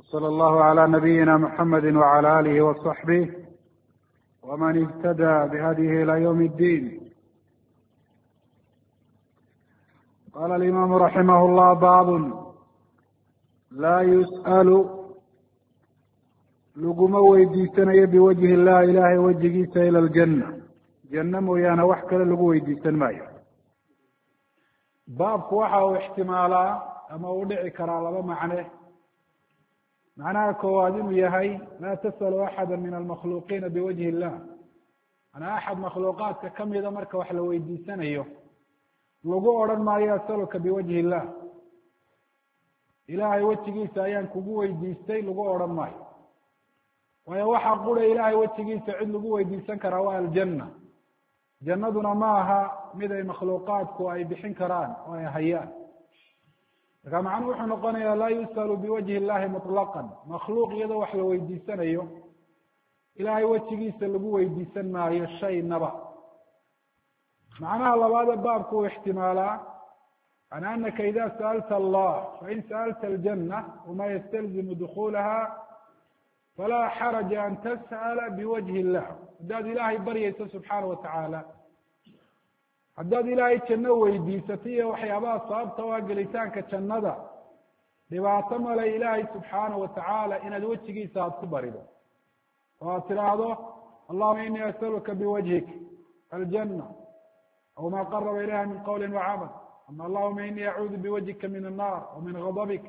وصلى الله على نبينا محمد وعلى آله وصحبه ومن اهتدى بهديه إلى يوم الدين. قال الإمام رحمه الله: باب لا يسأل laguma weydiisanayo biwajhi illah ilaahay wejigiisa ila aljanna, janno mooyaane wax kale lagu weydiisan maayo. baabku waxa uu ixtimaalaa ama uu dhici karaa laba macne. macnaha koowaad inuu yahay laa tas'alu axada min almakhluuqiina biwajhi illah, manaa axad makhluuqaadka kamida marka wax la weydiisanayo lagu odhan maayo asaluka biwajhi illah, ilaahay wejigiisa ayaan kugu weydiistay lagu odhan maayo. waayo waxaa qura ilaahay wejigiisa cid lagu weydiisan karaa waa aljanna. jannaduna ma aha mid ay makhluuqaadku ay bixin karaan oo ay hayaan. marka macnuhu wuxuu noqonayaa laa yus'alu biwajhi illahi mutlaqan, makhluuq iyadoo wax la weydiisanayo ilaahay wejigiisa lagu weydiisan maayo shaynaba. macnaha labaada baabku uu ixtimaalaa an anaka ida sa'alta allah fain sa'alta aljanna wama yastalzimu dukulaha falaa xaraja an tas'ala biwajhi illah. haddaad ilaahay baryayso subxaana watacaala, haddaad ilaahay janno weydiisatay iyo waxyaabaha sababta u ah gelitaanka jannada, dhibaato male ilaahay subxaana watacaala inaad wejigiisa aada ku barido oo aad tidhaahdo allahuma inii asaluka biwajhik aljanna aw ma qaraba ilayha min qawli wacamal, ama allahuma inii acuudu biwajhika min annar wa min gadabik.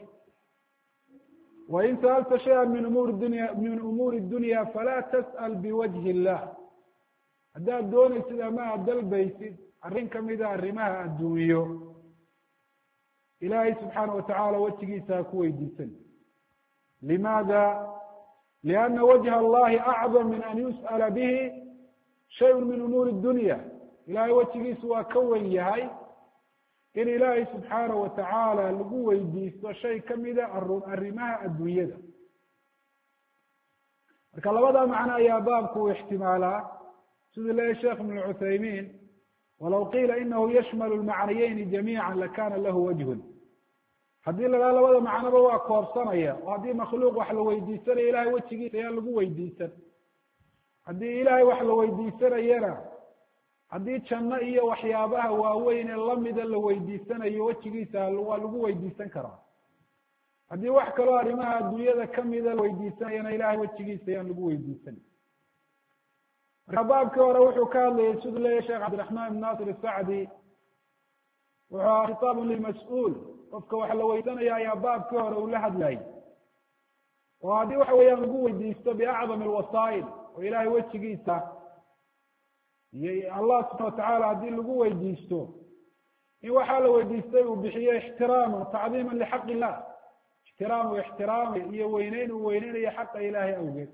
wain sa'alta shaya min umuuri dunya falaa tas'al biwajhi illah. haddaad doonaysid ama aad dalbaysid arrin kamida arrimaha adduunyo, ilaahay subxaana watacaala wejigiisa ha ku weydiisan. limaada? lianna wajha allahi acdam min an yus'ala bihi shayun min umuuri dunya. ilaahay wejigiisu waa ka wen yahay in ilaahay subxaana watacaala lagu weydiisto shay kamida arrimaha adduunyada. marka labada macno ayaa baabku uu ixtimaalaa, siduu leeyahy sheekh ibn cuthaymiin: walaw qiila inahu yashmalu lmacnayeyni jamiica lakana lahu wajhun. haddii la dhaha labada macnoba waa koobsanaya, oo haddii makhluuq wax la weydiisanayo ilahay wejigiisa ayaan lagu weydiisan, haddii ilahay wax la weydiisanayana haddii janno iyo waxyaabaha waaweyn ee lamida la weydiisanayo wejigiisa waa lagu weydiisan karaa. haddii wax kaloo arrimaha adduunyada kamida la weydiisanayana ilahay wejigiisa ayaan lagu weydiisan. marka baabkii hore wuxuu ka hadlayay siduu leeyahy sheekh cabdiraxmaan ibn naasir asacdi, wuxuu aha khitaabun lilmas-uul, qofka wax la weydiisanaya ayaa baabkii hore uu la hadlayay. oo haddii waxa weeyaan lagu weydiisto biacdam alwasaa'il, oo ilahay wejigiisa iyo allah subxana watacaala haddii lagu weydiisto in waxaa la weydiistay uu bixiyo ixtiraaman tacdiima lixaq illah, ixtiraam uu ixtiraamayo iyo weyneyn uu weyneynayo xaqa ilaahay awgeed,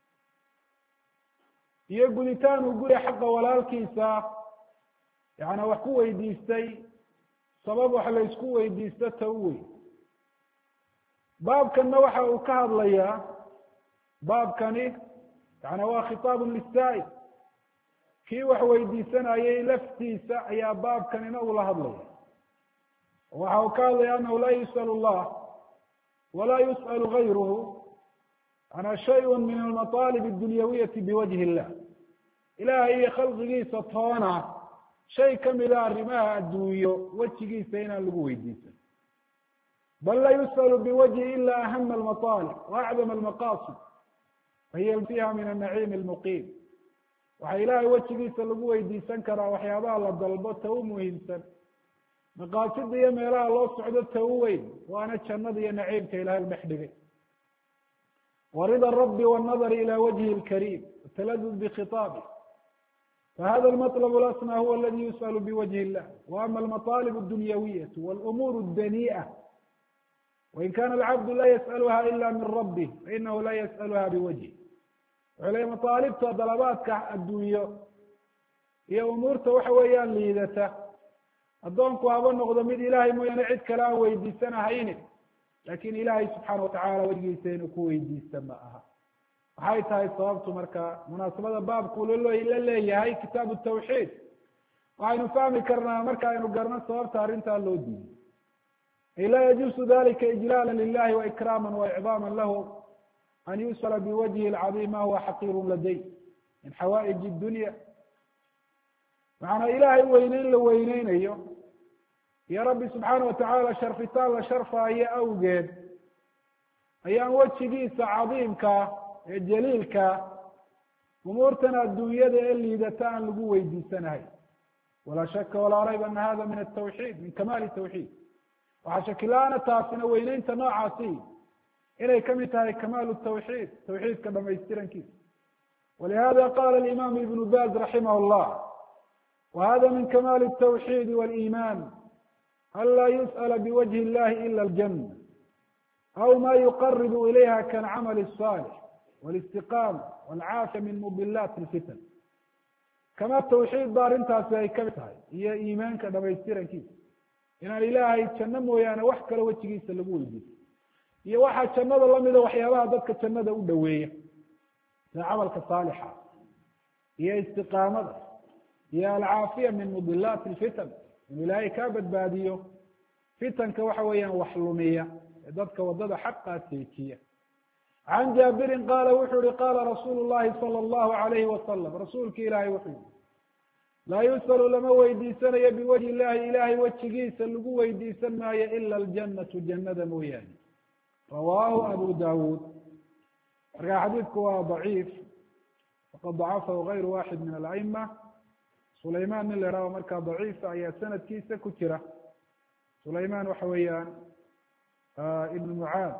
iyo guditaan uu guriya xaqa walaalkiisa yaana wax ku weydiistay sabab wax la isku weydiisto ta u weyn. baabkanna waxa uu ka hadlayaa, baabkani yaana waa khitaabun lisaa'il, kii wax weydiisanayay laftiisa ayaa baabkanina ula hadlaya. waxa uu ka hadlaya anahu laa yus'al allah walaa yus'al gayruhu ana shayء min almaطaalib اdunyawiyati biwajhi illah. ilahay iyo khalqigiisa toona shay kamida arrimaha adduunyo wejigiisa inaan lagu weydiisan. bal la yus'al biwajhi ila ahama almaطaalib waacdam almaqasid fahiya fiha min annaciim almuqiim. waxaa ilaahay wejigiisa lagu weydiisan karaa waxyaabaha la dalbo ta u muhiimsan, maqaasida iyo meelaha loo socdo ta u weyn, waana jannada iyo naciimka ilahay dhex dhigay. warida rabbi wannadari ila wajhi lkariim wataladud bikhitaabih. fahada almaطlb lasna huwa aladi yus'al biwajhi illah. waama almaطaalib addunyawiyatu walumuur اdanii'a wain kana alcabdu la yas'aluha ila min rabbih fainahu la yas'aluha biwajhi. wuxuu leeyahy mataalibta dalabaadka adduunyo iyo umuurta waxa weeyaan liidata, addoonku haba noqdo mid ilaahay mooyaane cid kale aan weydiisanahayni, laakin ilaahay subxaana watacaala wejigiisa inuu ku weydiista ma aha. maxay tahay sababtu? marka munaasabada baabku la leeyahay kitaabu tawxiid waxaynu fahmi karnaa marka aynu garno sababta arrintaa loo diiday. ay laa yajuusu dalika ijlaala lilahi waikraama waicdaama lahu an yusala biwajhi lcadiim ma huwa xaqiiru laday min xawaaij dunya macanaa ilaahay weyneyn la weyneynayo iyo rabbi subxaana watacaala sharfitaan la sharfaayo awgeed ayaan wejigiisa cadiimka ee jaliilka umuurtan adduunyada ee liidata aan lagu weydiisanahay walaa shaka walaa rayb ana hada min atawxiid min kamaali tawxiid waxaa shakila-aana taasina weyneynta noocaasi inay kamid tahay kamaalu tawxiid tawxiidka dhamaystirankiisa walihada qala alimaam ibnu baz raximah llah wahada min kamaali الtawxiidi waliiman an laa yusأla biwajhi illahi ila aljana aw ma yuqaribu ilayha kalcamali الصaalix wاlistiqaama walcaafiya min mubilaat اlfitan kama tawxiid ba arrintaasi ay kamid tahay iyo iimaanka dhamaystirankiisa inaan ilaahay janno mooyaane wax kale wejigiisa lagu weydiiso iyo waxaa jannada lamida waxyaabaha dadka jannada u dhoweeya sida camalka saalixa iyo istiqaamada iyo alcaafiya min mubilaati lfitan in ilaahay kaa badbaadiyo fitanka waxa weeyaan wax lumiya ee dadka wadada xaqaa seejiya can jaabirin qaala wuxuu yihi qaala rasuulu llahi sala allahu alayhi wasalam rasuulki ilaahay wuxuu yihi laa yus'alu lama weydiisanayo biwajhi illahi ilahay wejigiisa lagu weydiisan maayo ila aljanatu jannada mooyaane rawaahu abu dawuud markaa xadiidku waa daciif waqad dacafahu gayru waxid min ala'ima sulayman nin la ihahdo markaa daciifa ayaa sanadkiisa ku jira sulayman waxa weeyaan ibn mucaad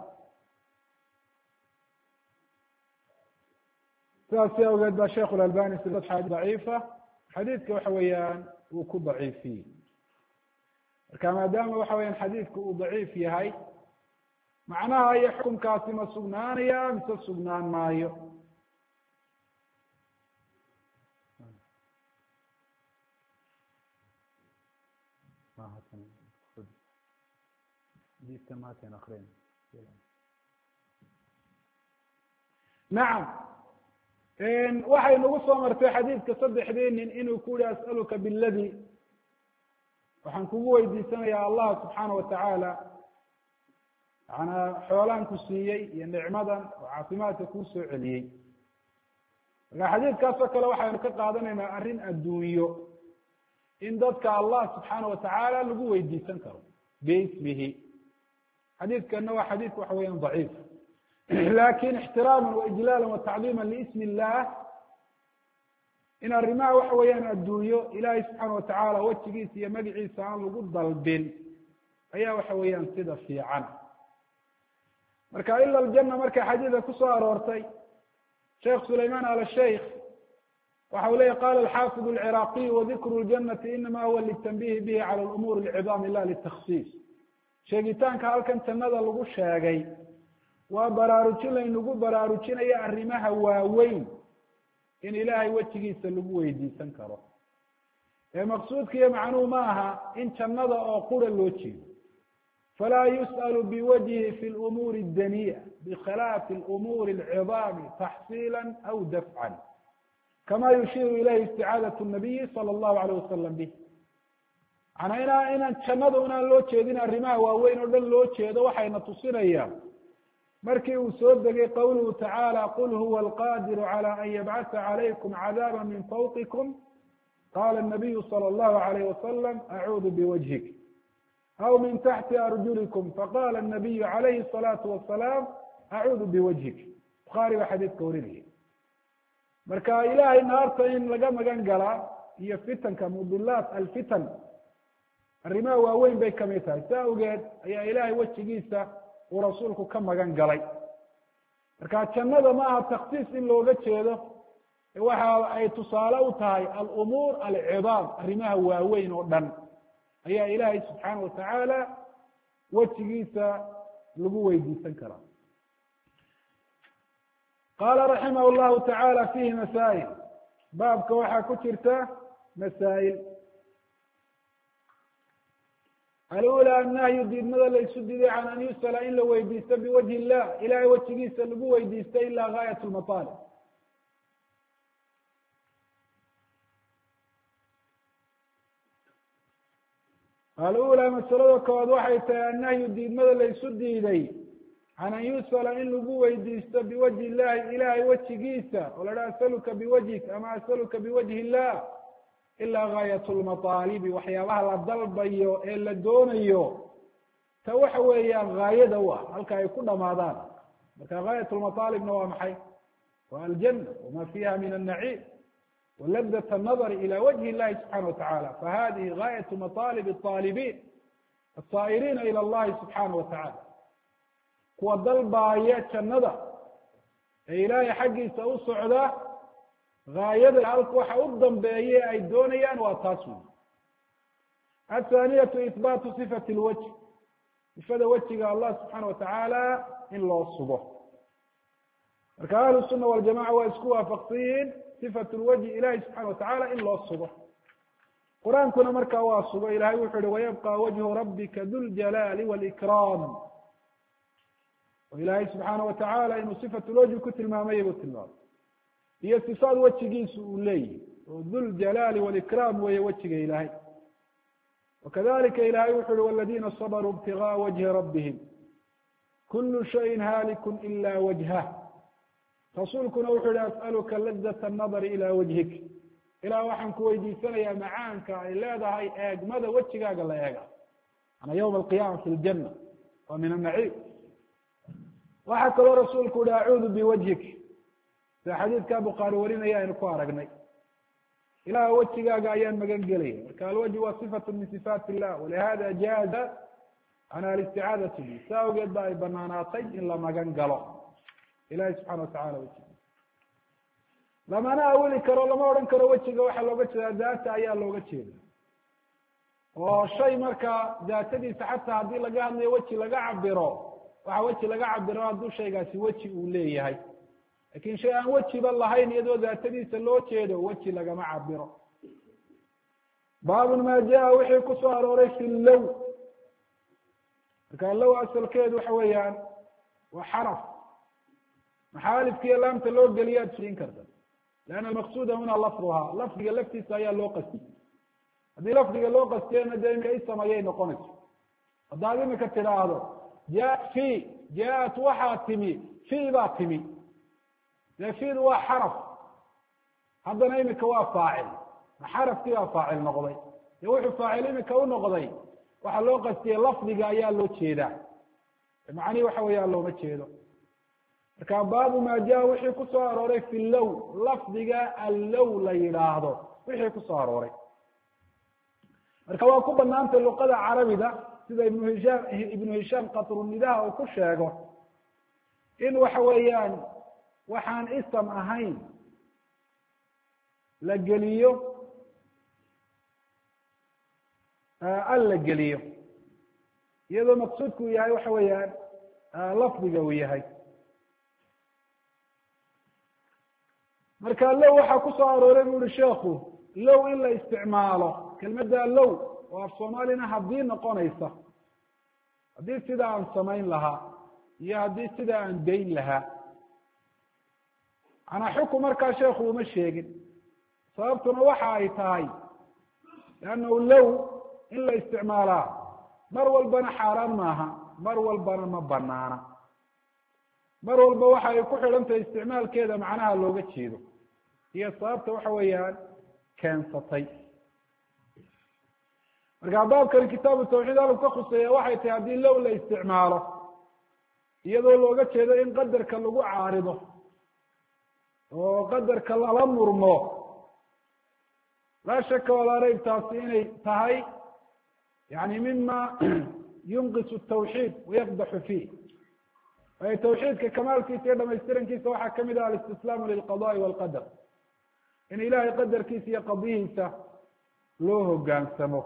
sidaasi awgeed ba sheikh lalbani silaa daciifa xadiidka waxa weeyaan uu ku daciifiyey marka maadaama waxa weyaan xadiidku uu daciif yahay macnaha iyo xukunkaasi ma sugnaanaya mise sugnaan maayo nacam waxay nagu soo martay xadiidka saddexdii nin inuu ku yihi as'aluka biladi waxaan kugu weydiisanayaa allah subxaana watacaala manaa xoolaan ku siiyey iyo nicmadan oo caafimaadka kuu soo celiyey marka xadiidkaasoo kale waxaynu ka qaadanaynaa arrin adduunyo in dadka allah subxaana watacaala lagu weydiisan karo biismihi xadiidkana waa xadiidka waxa weeyaan daciif lakin ixtiraama waijlaala watacdiima liismi illah in arrimaha waxa weeyaan adduunyo ilaahay subxaana watacaala wejigiisa iyo magaciisa aan lagu dalbin ayaa waxa weeyaan sida fiican marka ila aljana markay xadiida kusoo aroortay sheekh sulayman al sheikh waxa uu leyahy qala alxaafid alciraaqiy wadikru ljanati inama huwa litanbihi bihi cala lumuur alcidaam la litakhsiis sheegitaanka halkan jannada lagu sheegay waa baraarujin laynagu baraarujinayo arrimaha waaweyn in ilaahay wejigiisa lagu weydiisan karo ee maqsuudka iyo macnuhu ma aha in jannada oo qura loo jeedo falaa yus'alu biwajhi fi lumuuri اdaniya bikhilaafi lumuuri alcidaami taxsiila aw dafcan kama yushiiru ilayhi isticaadaة الnabiyi salى اllahu alayh wasalam bih manaa inaan jannada unaan loo jeedin arrimaha waaweyn oo dhan loo jeedo waxayna tusinayaan markii uu soo degay qawluhu tacaala qul huwa alqadiru calى an yabcatha calaykum cadaaba min fawqikum qala الnabiyu salى اllahu alayh wasalam acuudu biwajhik aw min taxti arjulikum faqala الnabiyu calayhi الsalaatu wasalaam acuudu biwajhik bukhaari baa xadiidka warinaya marka ilahay naarta in laga magan galaa iyo fitanka mubilaat alfitan arrimaha waaweyn bay kamid tahay sa awgeed ayaa ilahay wejigiisa uu rasuulku ka magan galay marka jannada ma aha taksiis in looga jeedo waxa ay tusaale u tahay alumuur alcidaam arrimaha waaweyn oo dhan ayaa ilaahay subxaana watacaala wejigiisa lagu weydiisan karaa qaala raximah llahu tacaala fiihi masaa'il baabka waxaa ku jirta masaa'il alula annahyu diidmada la isu diiday can an yusala in la weydiisto biwajhi illah ilahay wejigiisa lagu weydiista ila gaayat lmataalib alأulى masalada kowaad waxay tahay annahyu diidmada laysu diiday can an yusala in lagu weydiisto biwajhi illahi ilahay wejigiisa oo la dhaha asaluka biwajhik ama asaluka biwajhi illah ilaa gaayat lmataalibi waxyaabaha la dalbayo ee la doonayo ta waxa weeyaan gaayada u ah halka ay ku dhamaadaan marka gaayat lmataalibna waa maxay waa aljana wama fiha min annaciim wladة النظر ilى wجه الlahi subحanaه وataعalى fahadihi غاية maطalب الطاalibin الصاa'iriina ilى اllahi subحanaه وataعalى kuwa dalbaaya jannada ee ilaahay xaggiisa u socda gaayada halka waxa u dambeeye ay doonayaan waa taas wey. الثaaniyaة iثbaatu صifaة الwجه sifada wejiga allah subحaanaه وataعaalى in loo sugo marka ahlu الsuna والjamaca waa isku waafaqsanyihiin صفة الوجه ilahi subحaنه وataعalى in loo sugo qur-aankuna markaa waa sugo ilahay wuxu uhi وayبقى وجه رabika du الجلال والإكrاm o ilahay subحaanaه وataعalى inuu صفة الوجه ku tilmaamay buu tilmaamay iyo صifaad wejigiisu uu leeyihi oo du الجلال والإكrاm weeye wejiga ilahay وkadalika ilahay wuxu uhi والذina صبروا ابتغاء وجهi رabهم كل شhayءi hاlik إlا وجهه rasuulkuna wuxuu yihi as'aluka ladat الnadr ilى wajhik ilah waxaan ku weydiisanayaa macaanka ay leedahay eegmada wejigaaga la eega ana ywma alqiyama fi ljana wa min annaciim waxaa kaloo rasuulku yihi acuudu biwajhik sida xadiidka bukhaari warinaya aynu ku aragnay ilaah wejigaaga ayaan magan gelaya marka alwajh waa صifat min صifaat illah walihada jaaza an alisticaadatu bi saa awgeed ba ay banaanaatay in la magan galo ilahi subxana watacala wejiga lamana awili karo lama odhan karo wejiga waxaa looga jeedaa daata ayaa looga jeeda oo shay markaa daatadiisa xataa haddii laga hadlayo weji laga cabiro waxa weji laga cabiro hadduu shaygaasi weji uu leeyahay lakin shay aan wejiba lahayn iyadoo daatadiisa loo jeedo weji lagama cabiro baabun ma jaa wixii kusoo arooray fi low marka low asalkeedu waxa weeyaan waa xaraf maxaalifkiiyo laamta loo geliya ad siin karta leanna almaqsuuda huna lafduhaa lafdiga laftiisa ayaa loo qastiyey haddii lafdiga loo qastiyana dee imika isam ayay noqonayso haddaad imika tidhaahdo jaa fi jaa-at waxaa timi fi baa timi dee fidu waa xaraf haddana imika waa faacil xarafkii baa faacil noqday dee wuxuu faacil imika u noqday waxaa loo qastiyey lafdiga ayaa loo jeedaa macnihi waxa weeyaan looma jeedo marka baabu ma jaa wixii kusoo arooray fi low lafdiga allow la yidhaahdo wixii kusoo arooray marka waa ku banaantay luqada carabida sida ibnu hishaam qatrunidaha uu ku sheego in waxa weeyaan waxaan isam ahayn la geliyo al la geliyo iyadoo maqsuudku uu yahay waxa weeyaan lafdiga uu yahay marka low waxaa kusoo arooray bu uhi sheekhu low in la isticmaalo kelmadda low oo af soomaalina haddii noqonaysa haddii sida aan samayn lahaa iyo haddii sida aan dayn lahaa manaa xukum markaa sheekhu uma sheegin sababtuna waxa ay tahay leannahu low in la isticmaalaa mar walbana xaaraan maaha mar walbana ma banaana mar walba waxa ay ku xidhan tahay isticmaalkeeda macnaha looga jeedo iyo sababta waxa weeyaan keensatay marka baabkani kitaabu tawxiid halku ka khuseeya waxay tahay haddii low la isticmaalo iyadoo looga jeedo in qadarka lagu caarido oo qadarka lala murmo laa shaka walaa rayb taasi inay tahay yani mima yunqisu tawxiid wayaqdaxu fiih waayo tawxiidka kamaalkiisa iyo dhamaystirankiisa waxaa kamid ah alistislaamu lilqadaai walqadar in ilahay qadarkiisa iyo qadihiisa loo hogaansamo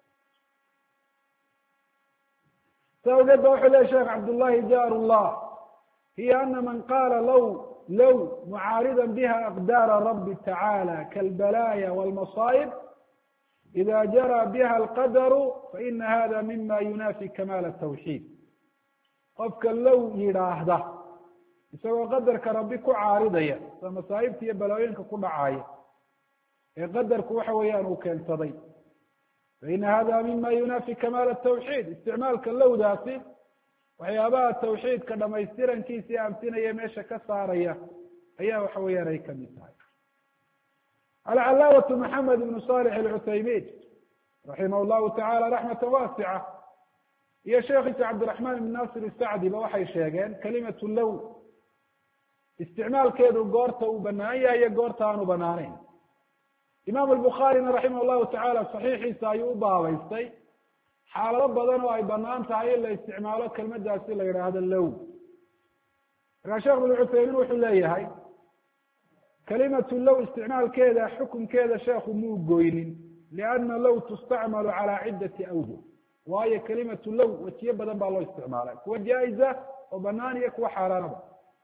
sa awgeed ba wuxuu lehy sheekh cabdullahi jaar llah hiya ana man qaala low mucaarida biha aqdaara rabi tacaalى kalbalaaya walmasaa'ib ida jara biha alqadaru faina hada mima yunafi kamaal tawxiid qofka low yidhaahda isagoo qadarka rabbi ku caaridaya sida masaa'ibta iyo balooyinka ku dhacaya ee qadarku waxa weeyaan uu keensaday faina hada mima yunafi kamaal الtawxiid isticmaalka lowdaasi waxyaabaha tawxiidka dhamaystirankiisii amsinaya meesha ka saaraya ayaa waxa weeyaan ay kamid tahay. alcalaamatu maxamed ibnu salix alcuthaymin raximah llahu tacala raxmata waasica iyo sheekhiisa cabdiraxmaan ibn nasir isacdiba waxay sheegeen kalimatu low isticmaalkeedu goorta uu banaan yahay iyo goorta aanu banaanayn. imaam albukhaarina raximah llahu tacala saxiixiisa ayuu u baabaystay xaalado badan oo ay banaan tahay in la isticmaalo kelmadaasi la yidhaahdo low. markaa sheekh ibn cuthaymin wuxuu leeyahay kalimatu low isticmaalkeeda xukunkeeda sheekhu muu goynin lianna low tustacmalu calaa ciddati awjuh waayo kalimatu low wejiyo badan baa loo isticmaalay kuwa jaa-iza oo banaan iyo kuwa xaaraanaba.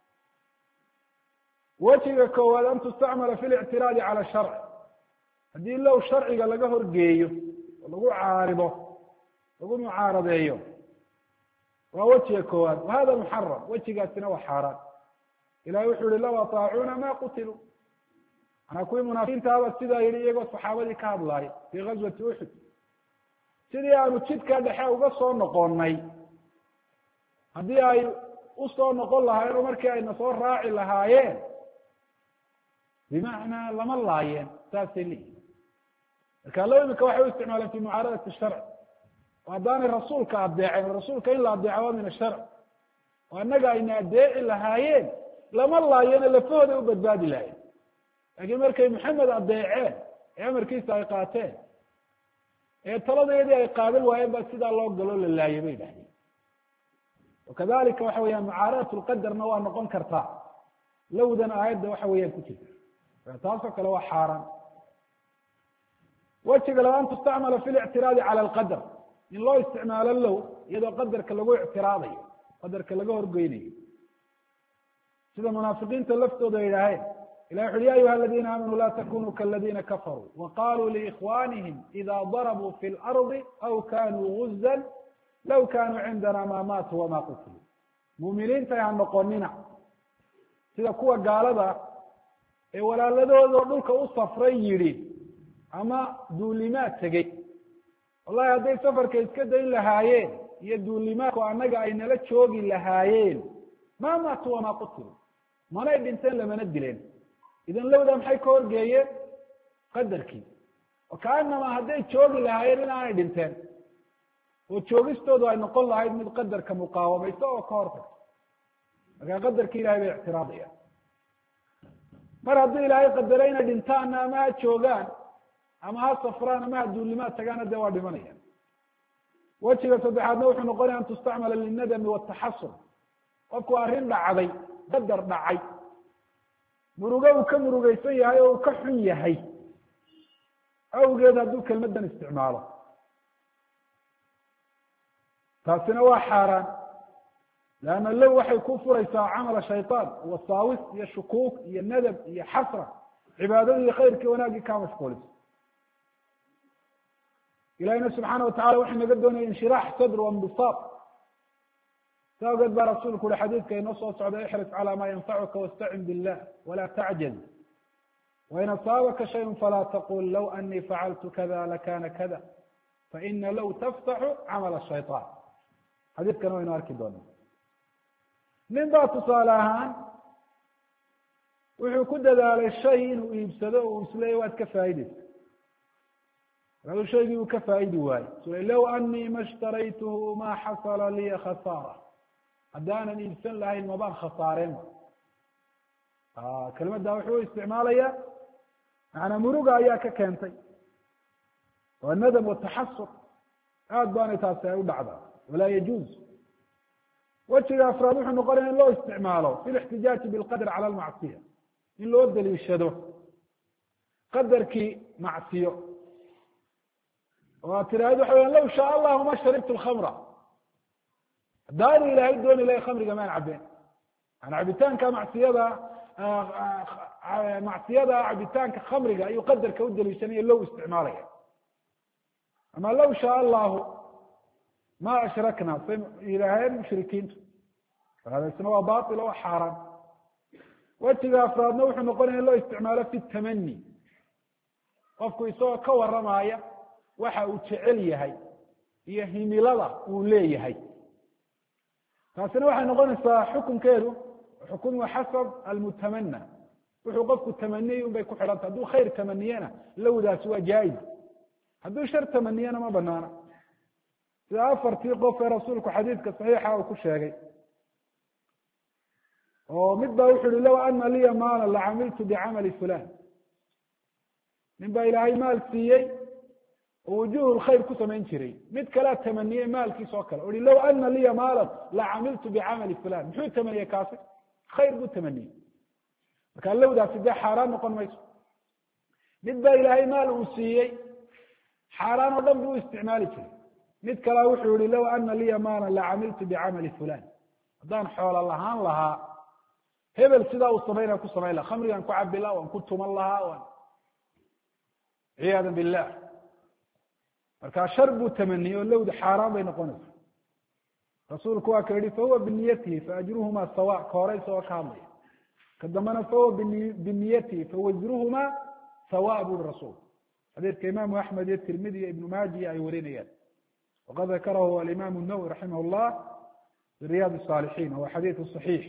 wejiga koowaad an tustacmala fi lictiraadi cala sharc haddii low sharciga laga horgeeyo oo lagu caarido lagu mucaaradeeyo waa wejiga koowaad wahada muxaram wejigaasina waa xaaraan. ilahi wuxuu yihi law ataacuuna ma qutiluu manaa kuwii munaafiqiintaaba sidaa yihi iyagoo saxaabadii ka hadlaaya fii gazwati uxud sidii aanu jidka dhexe uga soo noqonay haddii ay usoo noqon lahaayeen oo markii ayna soo raaci lahaayeen bimacnaa lama laayeen saasay leeyihin. marka low imika waxay u isticmaaleen fi mucaaradati sharc oo haddaanay rasuulka adeeceen rasuulka in la adeeca waa min asharc oo annaga ayna adeeci lahaayeen lama laayeen lafahooda u badbaadi lahayen laakiin markay maxamed adeeceen ee amarkiisa ay qaateen ee taladeedii ay qaadan waayeen baa sidaa loo galoo la laayay bay dhahdeen. wakadalika waxa weeyaan mucaaradat lqadarna waa noqon kartaa lowdan aayadda waxa weeyaan ku jirta taasoo kale waa xaaraan. wejiga labaad an tustacmala fi lictiraadi cala alqadar in loo isticmaalo low iyadoo qadarka lagu ictiraadayo qadarka laga horgeynayo sida munaafiqiinta laftooda ay yidhaaheen ilah wuxu ui ya ayuha aladina aamanuu la takunuu kaladina kafaruu waqaluu liikhwanihim ida darabuu fi lardi aw kanuu guzan law kanuu cindana ma maatuu wama qutiluu muuminiinta ha noqonina sida kuwa gaalada ee walaaladoodo dhulka u safray yidhi ama duulimaad tegey wallahi hadday safarka iska dayn lahaayeen iyo duulimaadku annaga ay nala joogi lahaayeen ma maatuu wamaa qutiluu manay dhinteen lamana dileen idan lowda maxay ka horgeeyeen qadarkii oo kaanama hadday joogi lahaayeen in aanay dhinteen oo joogistoodu ay noqon lahayd mid qadarka muqaawamaysa oo ka hortagta markaa qadarkii ilahay bay ictiraadayaan. mar haddii ilaahay qadaro inay dhintaanna ama ha joogaan ama ha safraan ama ha duulimaad tagaana dee waa dhimanayaan. wejiga saddexaadna wuxuu noqonaya an tustacmala linadami wataxasur qofku arrin dhacday qadar dhacay murugo uu ka murugeysan yahay oo uu ka xun yahay awgeed hadduu kelmadan isticmaalo taasina waa xaaraan leanna low waxay ku furaysaa camala shayطaan wasaawis iyo shukuuk iyo nadab iyo xasra cibaadadii khayrkii wanaaggii kaa mashquuliso. ilahina subxaana watacala waxay naga doonaya inshiraax sadr wainbisaat sa awgeed baa rasuulku ui xadiidka inoo soo socda ixris calى ma yanfacuka wastacin billah wala tacjaz wain asaabaka shayء falaa taqul lowanii facaltu kada lakana kada faina low taftaxu camala shayطaan xadiidkana waynu arki doonaa. nin baa tusaale ahaan wuxuu ku dadaalay shay inuu iibsado o uu isleeyay waad ka faa'ideysa markaasuu shaygii uu ka faa'idi waayo sula low anii ma shtaraytuhu ma xasala liya khasaara haddaanan iibsan lahayn mabaan khasaareenba. kelmadda wuxuu isticmaalaya macanaa muruga ayaa ka keentay waa nadam wataxasur aad baanay taasi ay u dhacdaa walaa yajuuz. wejiga afraad wuxuu noqonaya in loo isticmaalo fi lixtijaaji bilqadr cala almacsiya in loo daliishado qadarkii macsiyo oo aad tiraahdo waxa weya low shaa allahu ma sharibtu lkhamra haddaanu ilaahay dooni lahay khamriga maan cabeen yani cabitaanka macsiyada cabitaanka khamriga ayuu qadarka u daliishanaya low isticmaalaya ama low shaa allahu ma ashrakna say yidhaaheen mushrikiintu hada isna waa bail oo xaaraan. wejiga afraadna wuxuu noqonaya in loo isticmaalo fi tamani qofku isagoo ka waramaya waxa uu jecel yahay iyo himilada uu leeyahay taasina waxay noqonaysaa xukunkeedu xukmu xasab almutamana wuxuu qofku tamaniyey un bay ku xidhantay hadduu khayr tamaniyena lowdaasi waa jaa-is hadduu shar tamaniyena ma banaana sida afartii qof ee rasuulku xadiidka saxiixa uu ku sheegay oo mid baa wuxu uhi low ana liya maala lacamiltu bicamali fulan nin baa ilaahay maal siiyey oo wujuh lkhayr ku samayn jiray mid kalea tamaniyey maalkiisa oo kale o hi low ana liya maalan lacamiltu bicamali fulan muxuu tamaniyey kaasi khayr buu tamaniyey markaa lowdaasi dee xaaraan noqon mayso mid baa ilaahay maal uu siiyey xaaraan oo dhan buu u isticmaali jiray mid kalea wuxuu yihi low ana liya maalan lacamiltu bicamali fulan haddaan xoola lahaan lahaa hebel sidaa uu samaynaa ku samayn laha khamrigaan ku cabi laha waan ku tuman lahaa ciyaada billah markaa shar buu tamaniyey oo lowda xaaraan bay noqonaysa rasuulku waa ka yihi fahuwa biniyatihi faajruhumaa sawa ka hore isagoo ka hadlaya ka dambena fahuwa biniyatihi fawasruhuma sawa buri rasuul xadiidka imaamu axmed iyo tirmidi iyo ibnu maajiya ay warinayaan waqad dakarahu alimaam الnawowi raximah llah fi riyaad الصaalixiin wahuwa xadiidu صaxiix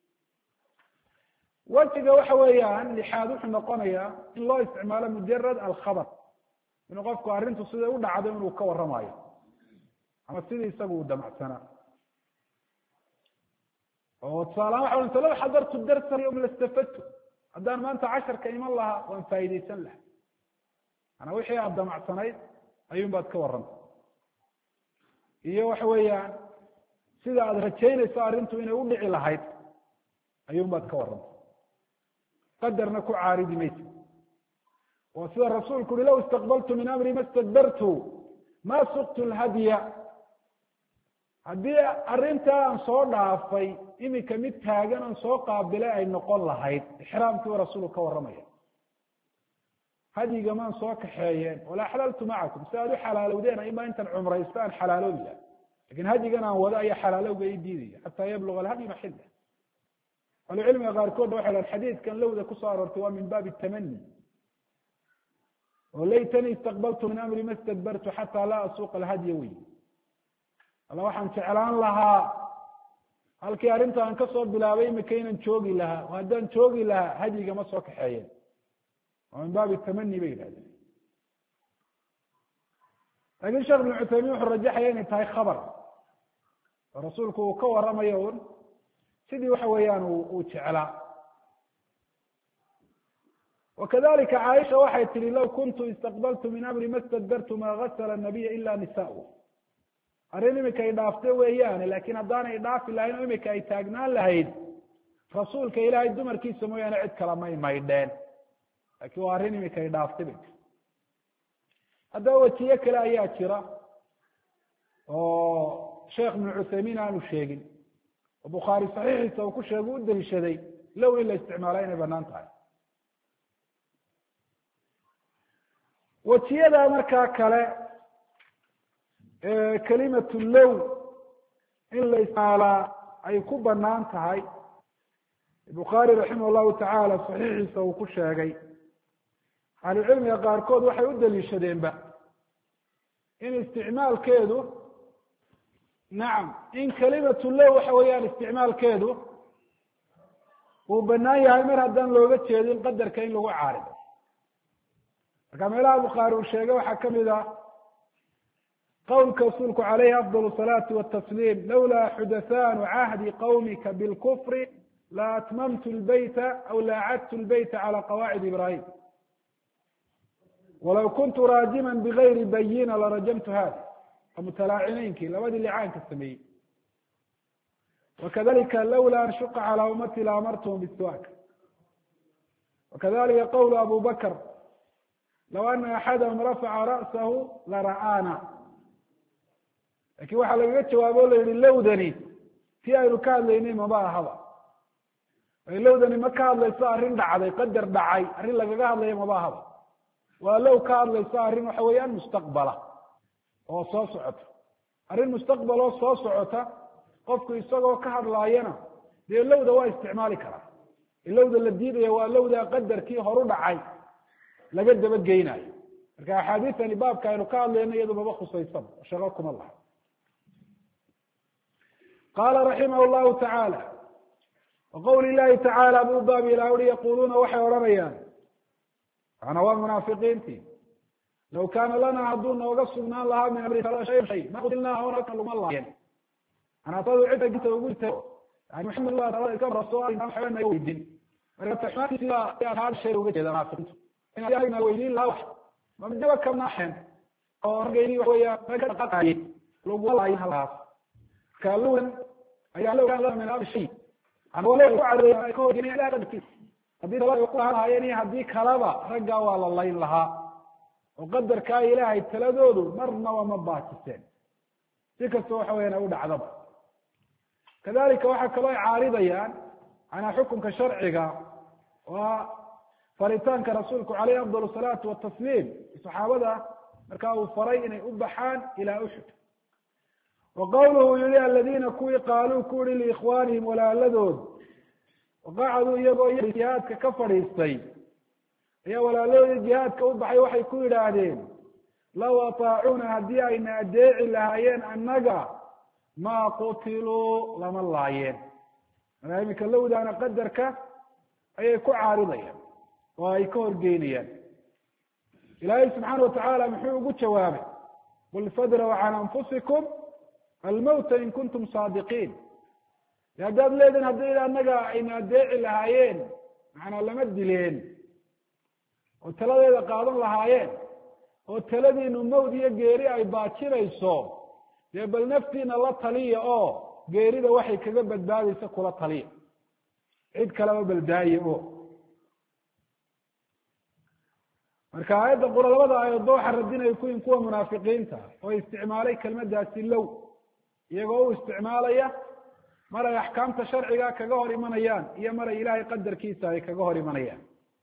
wejiga waxa weeyaan lixaad wuxuu noqonayaa in loo isticmaalo mujarad alkhabar inuu qofku arrintu siday u dhacdo inuu ka waramayo ama sidii isagu uu damacsanaa oo tusaalahaan waxa low xadartu darsa yawma lastafadtu haddaan maanta casharka iman lahaa waan faa'idaysan laha manaa wixii aada damacsanayd ayuun baad ka warrantay iyo waxa weeyaan sida aada rajaynayso arrintu inay u dhici lahayd ayuun baad ka warrantay qadarna ku caaridi maysa waa sida rasuulku uhi low istaqbaltu min amri ma stadbartu ma suktu lhadya haddii arrintaa aan soo dhaafay iminka mid taagan aan soo qaabilay ay noqon lahayd ixraamkii u rasuulku ka warramaya hadyiga maan soo kaxeeyeen wala xalaltu macakum si aad u xalaalowdeen ima intan cumraysto aan xalaaloobi laha lakin hadyigan aan wado ayaa xalaalowga i diidaya xataa yabluga alhadyu maxila ahlucilmiga qaarkoodna waxay dhahan xadiidkan lowda kusoo aroortay waa min baabi tamani oo laytanii istaqbaltu min amri ma stadbartu xataa laa asuuqa alhadya wey alla waxaan jeclaan lahaa halkii arrinta aan kasoo bilaabay imika inaan joogi lahaa oo haddaan joogi lahaa hadyiga ma soo kaxeeyeen waa min baabi tamani bay yidhahdeen lakin sheekh ibn cuthaymin wuxuu rajaxaya inay tahay khabar oo rasuulku uu ka waramayo un sidii waxa weeyaan uu jeclaa wakadalika caaisha waxay tihi low kuntu istaqbaltu min amri ma stadbartu ma gasla nabiya ila nisaau arrin imika ay dhaafte weeyaane lakin haddaanay dhaafi lahayn oo imika ay taagnaan lahayd rasuulka ilaahay dumarkiisa mooyaane cid kala may maydheen lakin waa arrin imika ay dhaaftay bay tii haddaba wejiyo kale ayaa jira oo sheekh ibnu cuthaymiin aanu sheegin oo bukhaari saxiixiisa uu ku sheegu u daliishaday low in la isticmaala inay banaan tahay wejiyada markaa kale kelimatu low in la isticmaalaa ay ku banaan tahay bukhaari raximah llahu tacaala saxiixiisa uu ku sheegay ahlucilmiga qaarkood waxay u daliishadeenba in isticmaalkeedu nacam in kelimatu low waxa weeyaan isticmaalkeedu uu banaan yahay mar haddaan looga jeedin qadarka in lagu caarido marka meelaha bukhaari uu sheegay waxaa kamid ah qowlka rasuulku calayhi afdal salaati watasliim lawlaa xudathaanu cahdi qawmika bilkufri la atmamtu lbayta aw la acadtu lbayta cala qawaacid ibrahim walaw kuntu raajiman bigayri bayina larajamtu hada mutalaacineynkii labadii licaanka sameeyey wakadalika lawla an shuqa calى umati laamartuhum bisiwaak wakadalika qowlu abu bakr low ana axadahum rafaca ra'sahu lara'aana lakin waxaa lagaga jawaabo o la yihi lowdani tii aynu ka hadlaynay maba ahaba lowdani ma ka hadlayso arrin dhacday qadar dhacay arrin lagaga hadlayo maba ahaba waa low ka hadlayso arrin waxa weeyaan mustaqbala oo soo socota arrin mustaqbal oo soo socota qofku isagoo ka hadlaayana dee lowda waa isticmaali karaa lowda la diidaya waa lowda qadarkii horu dhacay laga daba geynayo marka axaadiiثani baabka aynu ka hadlayno iyadu maba khusaysan shaqo kuma laha qala raximah الlahu taعaalى waqowli الlahi taعaalى buu baab ilah uri yaquluuna waxay odhanayaan macnaa waa munaafiqiintii law kaana lana hadduu nooga sugnaan lahaa min amri shay ma qutilnaa hona halkan laguma laayeen manaa tadu cidda ginta ugu jirta yani maxamed waa talada iska raso waxba naga weydin marka taxmaantiisa ayaa shay uga jeeda munaafiqiintu in ayagna weydiin lahaa mabdaba kamaxen oo ragayni waxa weeyaa rag dhaqaaqay lagu laayin halkaas kaaluwan ayaa loo kan la min amri shay ana wala ku cadeeyay ko inay la dhaqti hadii talada ku lahaayeen hadii kalaba ragga waa la layn lahaa oo qadarka ilaahay taladoodu marna waa ma baatiseen si kasto waxa weeyaan u dhacdaba kadalika waxa kale ay caaridayaan ana xukunka sharciga waa faritaanka rasuulku calayhi afdal salaatu watasliim saxaabada markaa uu faray inay u baxaan ilaa uxud wa qawluhu yuli aladiina kuwii qaaluu ku yihi liikhwaanihim walaaladood waqacaduu iyagoo jihaadka ka fadhiistay ayaa walaaladoodii jihaadka u baxay waxay ku yidhaahdeen law ataacuuna haddii ayna adeeci lahaayeen annaga maa qutiluu lama laayeen markaa iminka lowdaana qadarka ayay ku caaridayaan oo ay ka horgeynayaan ilaahay subxaana watacaala muxuu ugu jawaabay qul fadraw can anfusikum almawta in kuntum saadiqiin haddaad leediin haddii annaga ayna adeeci lahaayeen macnaa lama dileen oo taladeeda qaadan lahaayeen oo taladiinu mawd iyo geeri ay baajinayso dee bal naftiina la taliya oo geerida waxay kaga badbaadaysa kula taliya cid kaleba baldaaye o marka aayadda labada aayadood waxaa radinaya kuwin kuwa munaafiqiinta oo isticmaalay kelmadaasi low iyagoo u isticmaalaya mar ay axkaamta sharciga kaga hor imanayaan iyo mar ay ilaahay qadarkiisa ay kaga hor imanayaan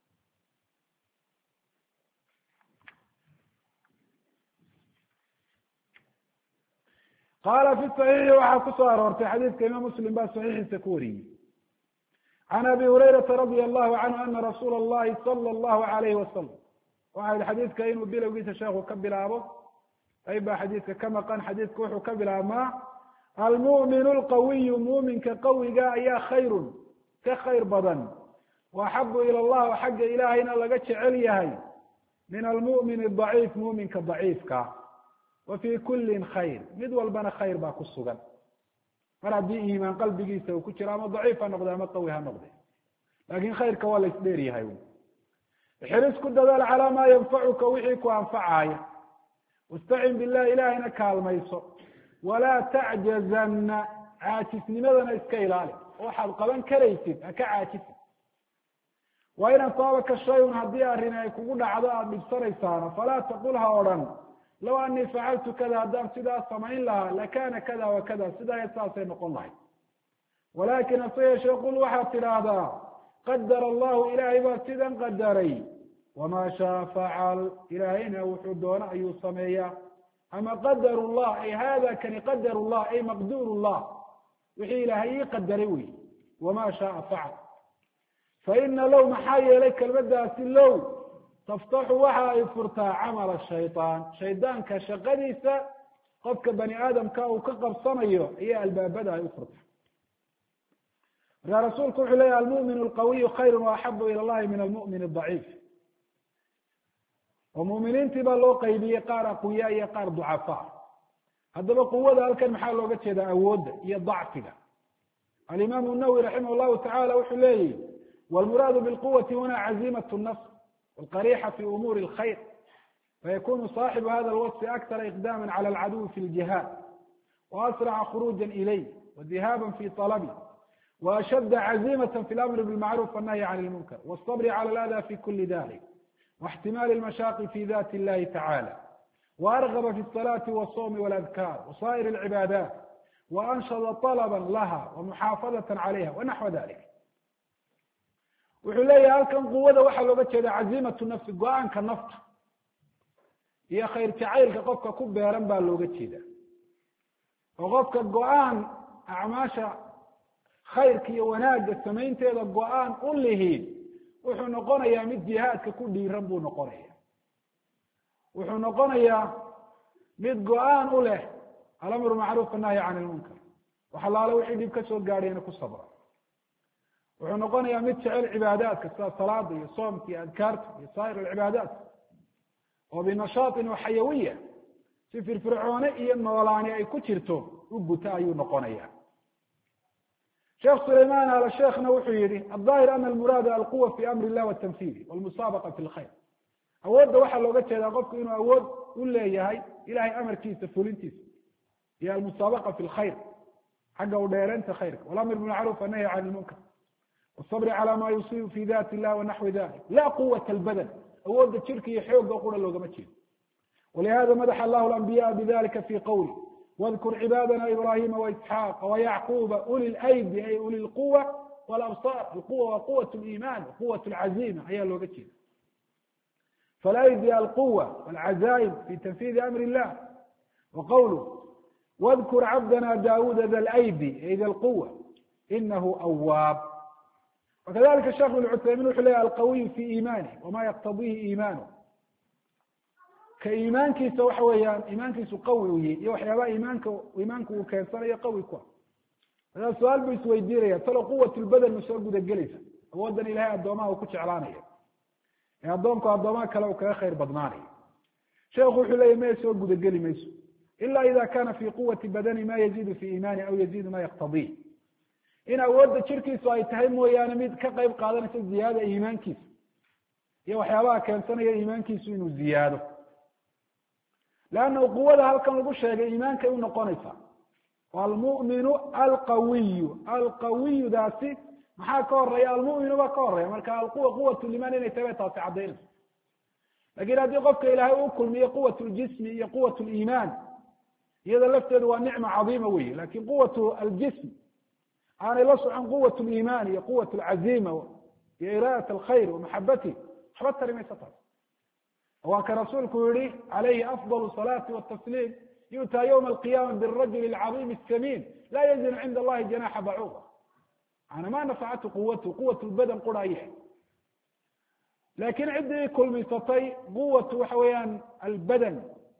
qala fi صaxiixi waxaa kusoo aroortay xadiidka imaam muslim baa saxiixiisa ku wariyey can abi hurayrata radia allahu canhu ana rasuula اllahi sala allahu alayhi wasalam waxa yihi xadiidka inuu bilowgiisa sheekhu ka bilaabo ay baa xadiidka ka maqan xadiidka wuxuu ka bilaabmaa almu'minu lqawiyu muuminka qawiga ayaa khayrun ka khayr badan waaxabu ila allah xagga ilaahayna laga jecel yahay min almu'min daciif muuminka daciifka wa fii kullin khayr mid walbana khayr baa ku sugan mar haddii iimaan qalbigiisa uu ku jiro ama daciif ha noqde ama qawi ha noqde laakin khayrka waa la isdheer yahay ixris ku dadaal calaa maa yanfacuka wixii ku anfacaya wastacin billahi ilaahayna kaalmayso walaa tacjazanna caajisnimadana iska ilaali waxaad qaban karaysid ha ka caajisin waa in asaabaka shayun haddii arrin ay kugu dhacdo aada dhibsanaysaana falaa taqul ha odhan law anii facaltu kada haddaan sidaas samayn lahaa lakana kada wa kada sidaa saasay noqon lahayd walakin hase yeeshee qul waxaad tidhaahdaa qadara allahu ilaahay baa sidan qadaray wamaa shaa facal ilaahayna wuxuu doono ayuu sameeyaa ama qadar llah ay hada kani qadar llah ay maqdur llah wixii ilaahay ii qadaray wey wamaa shaaa facal faina low maxaa yeelay kelmadaasi low taftaxu waxa ay furtaa camala shayطaan shaydaanka shaqadiisa qofka bani aadamka uu ka qabsanayo ayaa albaabada ay u furtaa markaa rasuulku wuxuu leyahy almu'min alqawiyu khayru waaxabu ila llahi min almu'min adaciif oo mu'miniintii baa loo qaybiyey qaar aqwiya iyo qaar ducafaa haddaba quwada halkan maxaa looga jeedaa awoodda iyo dacfiga alimaamu nawowi raximah llahu tacala wuxuu leeyihi walmuraadu bilquwati huna cazimat nafs والقريحة في أمور الخير فيكون صاحب هذا الوصف أكثر إقداما على العدو في الجهاد وأسرع خروجا إليه وذهابا في طلبه وأشد عزيمة في الأمر بالمعروف والنهي عن المنكر والصبر على الأذى في كل ذلك واحتمال المشاق في ذات الله تعالى وأرغب في الصلاة والصوم والأذكار وصائر العبادات وأنشط طلبا لها ومحافظة عليها ونحو ذلك wuxuu leeyahay halkan quwada waxaa looga jeeda cazimatu nafsi go-aanka nafta iyo khayr jacaylka qofka ku beeran baa looga jeeda oo qofka go-aan acmaasha khayrka iyo wanaagga samaynteeda go-aan u lihiin wuxuu noqonayaa mid jihaadka ku dhiiran buu noqonaya wuxuu noqonayaa mid go-aan u leh alamru macruuf annahyi can ilmunkar wax allaale wixii dhib ka soo gaadhayna ku sabra wuxuu noqonayaa mid jecel cibaadaadka sida salaada iyo soomka iyo adkaarta iyo saa'ir alcibaadaat oo binashaatin wa xayawiya si firfircoone iyo noolaani ay ku jirto u guta ayuu noqonaya sheekh sulayman al sheekhna wuxuu yihi الظاهر أن المراد القوة في أمر الله والتنفيذ والمسابقة في الخير awoodda waxaa looga jeedaa qofku inuu awood u leeyahay ilahay amarkiisa fulintiisa iyo almusaabaqa fi lkhayr xagga u dheereynta khayrka walamr bilmacruuf annahyi can ilmunkar والصبر على ما يصيب في ذات الله ونحو ذلك لا قوة البدن awoodda jirka iyo xooga qura loogama jeedo ولهذا مدح الله الأنبياء بذلك في قوله واذكر عبادنا إبراهيم وإسحاق ويعقوب أولي الأيدي أي أولي القوة والأبصار القوة وقوة الإيمان وقوة العزيمة هي لوجه كده فالأيدي القوة والعزائم في تنفيذ أمر الله وقوله واذكر عبدنا داود ذا الأيدي أي ذا القوة إنه أواب وكذلك الشيخ ابن عثيمين وحليه القوي في إيمانه وما يقتضيه إيمانه كإيمانkiisa waxa weeyaan iimaankiisu qawi u yahay iyo waxyaabaha iimaanku uu keensanayo qawi ku ah su-aal buu isweydiinaya talo quwatulbadan ma soo guda gelaysa awoodan ilahay addoomaha uu ku jeclaanayo ee addoonku addoomaha kale uu kaga khayr badnaanayo sheekhu wuxuu leeyahy maya soo guda geli mayso ila ida kana fi quwati badani ma yaziidu fi iimaani aw yaziidu ma yaqtadih in awoodda jirkiisu ay tahay mooyaane mid ka qayb qaadanaysa ziyaada iimaankiisa iyo waxyaabaha keensanaya iimaankiisu inuu ziyaado lannahu quwada halkan lagu sheegay iimaankay u noqonaysaa almu'minu alqawiyu daasi maxaa ka horeeya almu'minu baa ka horeeya marka alquwa quwat liman inay tahay bay taasi caddaynaysa lakin haddii qofka ilaahay uu kulmiyo quwat ljismi iyo quwat liimaan iyada lafteedu waa nicma cadiima weye lakin quwat aljism aanay la socon quwat liimaan iyo quwat alcazima iyo iraadat alkhayr wamaxabatih waxba tari maysa taas waa ka rasuulku yihi عalayhi afضل الصلاaةi والتsliim yu'tى ywma القiyama bالrajul الcaظيm الsamiin la yazinu cinda allahi janaxa bacuuda ana ma nafacatu quwatu quwat lbadan quraaye lakin ciddii kulmisatay quwatu waxa weeyaan albadan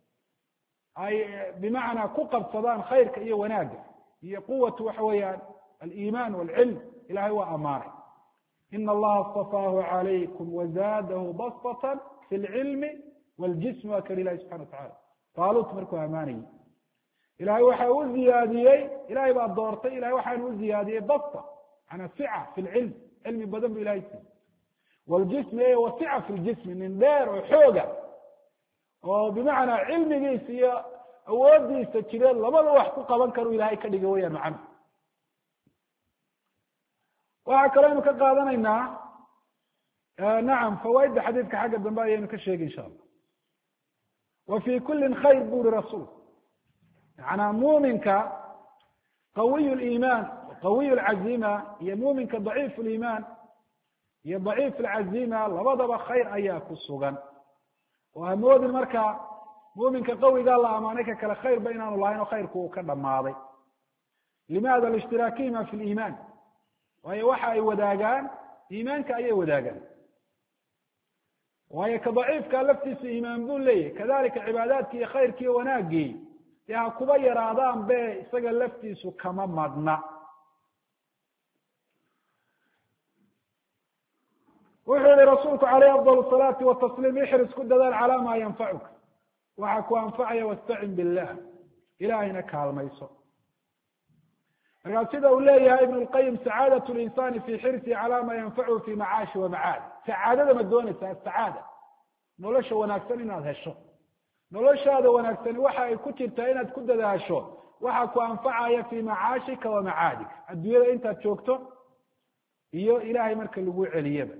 ay bimacnaa ku qabsadaan khayrka iyo wanaaga iyo quwatu waxa weeyaan aliiman wاlcilm ilahay waa amaanay in allaha اصطafaahu عalaykum wazadahu basطة في العلم والجسم waa kan ilahi subحana وataعala طاlut markuu amaanayey ilahay waxa u ziyaadiyey ilahay baa doortay ilahay waxaanu u ziyaadiyey basta ana sica fi lcilm cilmi badan bu ilahay siiyey wاljism wasica fi ljismi nin dheer oo xooga oo bimacnaa cilmigiisa iyo awoodiisa jireed labada wax ku qaban karu ilahay ka dhiga weyaan macna waxaa kaloo aynu ka qaadanaynaa nacam fawaaidda xadiidka xagga dambe ayaynu ka sheegi insha allah wa fi kulin khayr bu uri rasuul macnaa muuminka qawiy liimaan qawiy lcazima iyo muuminka daciif liimaan iyo daciif alcazima labadaba khayr ayaa ku sugan oo hamoodin marka muuminka qawigaa la amaanay ka kale khayrba inaanu lahayn oo khayrku uu ka dhamaaday limaada liishtiraakiima fi liimaan waayo waxa ay wadaagaan iimaanka ayay wadaagaan waayo ka daciifkaa laftiisu iimaan buu leeyahy kadalika cibaadaadki iyo khayrki iyo wanaagii dee ha kuba yaraadaan be isaga laftiisu kama madna wuxuu yihi rasuulku caleyh afضal الصalaati watasliim ixris ku dadaal calaa maa yanfacuka waxa ku anfacaya wastacin billah ilahayna kaalmayso markaa sida uu leeyahay ibn اlqayim sacaadaة linsani fi xirsi calaa ma yanfachu fi macaashi wamacaad sacaadada ma doonaysa asacaada nolosha wanaagsan inaad hesho noloshaada wanaagsani waxa ay ku jirtaa inaad ku dadaasho waxa ku anfacaya fi macaashika wamacaadik adduunyada intaad joogto iyo ilahay marka lagu celiyaba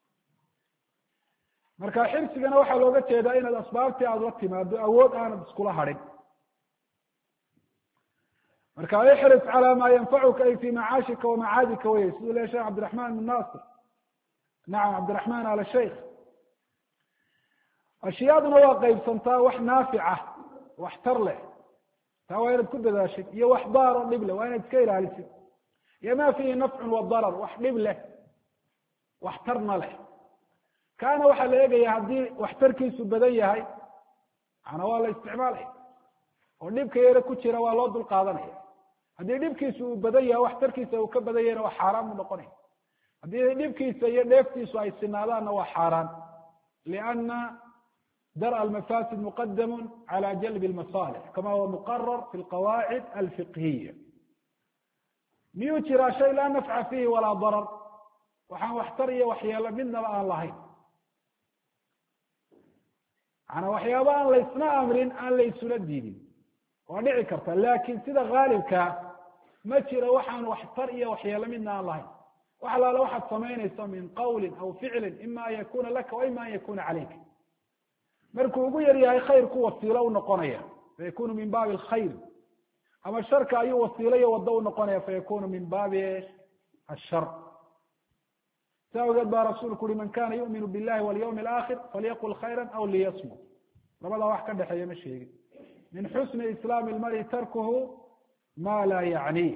marka xirsigana waxaa looga jeedaa inaad asbaabtii aada la timaado awood aanad iskula hadhin marka ixris calى ma yanfacuka ay fi macaashika wamacaadika wey siduu le sheekh cabdiraحman bn nasir nacam cabdiraحman al sheikh ashyaaduna waa qaybsantaa wax naafica wax tar leh taa waa inaad ku dadaashid iyo wax daar oo dhib leh waa inaad iska ilaalisid iyo ma fihi nafcu wadarar wax dhib leh wax tarna leh kaana waxaa la eegaya haddii waxtarkiisu badan yahay macnaa waa la isticmaalaya oo dhibka yare ku jira waa loo dul qaadanaya. haddii dhibkiisu uu badan yahay waxtarkiisa uu ka badan yahayna waa xaaraan buu noqonaya. haddii dhibkiisa iyo dheeftiisu ay sinaadaanna waa xaaraan, lianna dar'a almafasid muqadamu cala jalbi almasalix kama huwa muqarar fi alqawaacid alfiqhiya. miyuu jiraa shay laa nafca fiihi walaa darar, waxaan waxtar iyo waxyeelo midnaba aan lahayn? maanaa waxyaaba aan laysna amrin aan laysula diidin waa dhici karta, laakin sida haalibkaa ma jiro waxaan waxtar iyo waxyeelo midna aan lahayn. wax alaala waxaad samaynaysa min qawlin aw ficlin ima an yakuna laka wa ima an yakuna calayka, markuu ugu yar yahay khayrku wasiilo unoqonaya fayakunu min baabi alkhayr, ama sharka ayuu wasiilo iyo wado unoqonaya fayakunu min baabi ashar. sa awgeed baa rasuulku uhi man kana yu'minu billahi walyawmi alaakhir falyaqul khayra aw liyasmut. labadaa wax ka dhexeeya ma sheegin. min xusni islaami ilmari tarkuhu ma laa yacniih.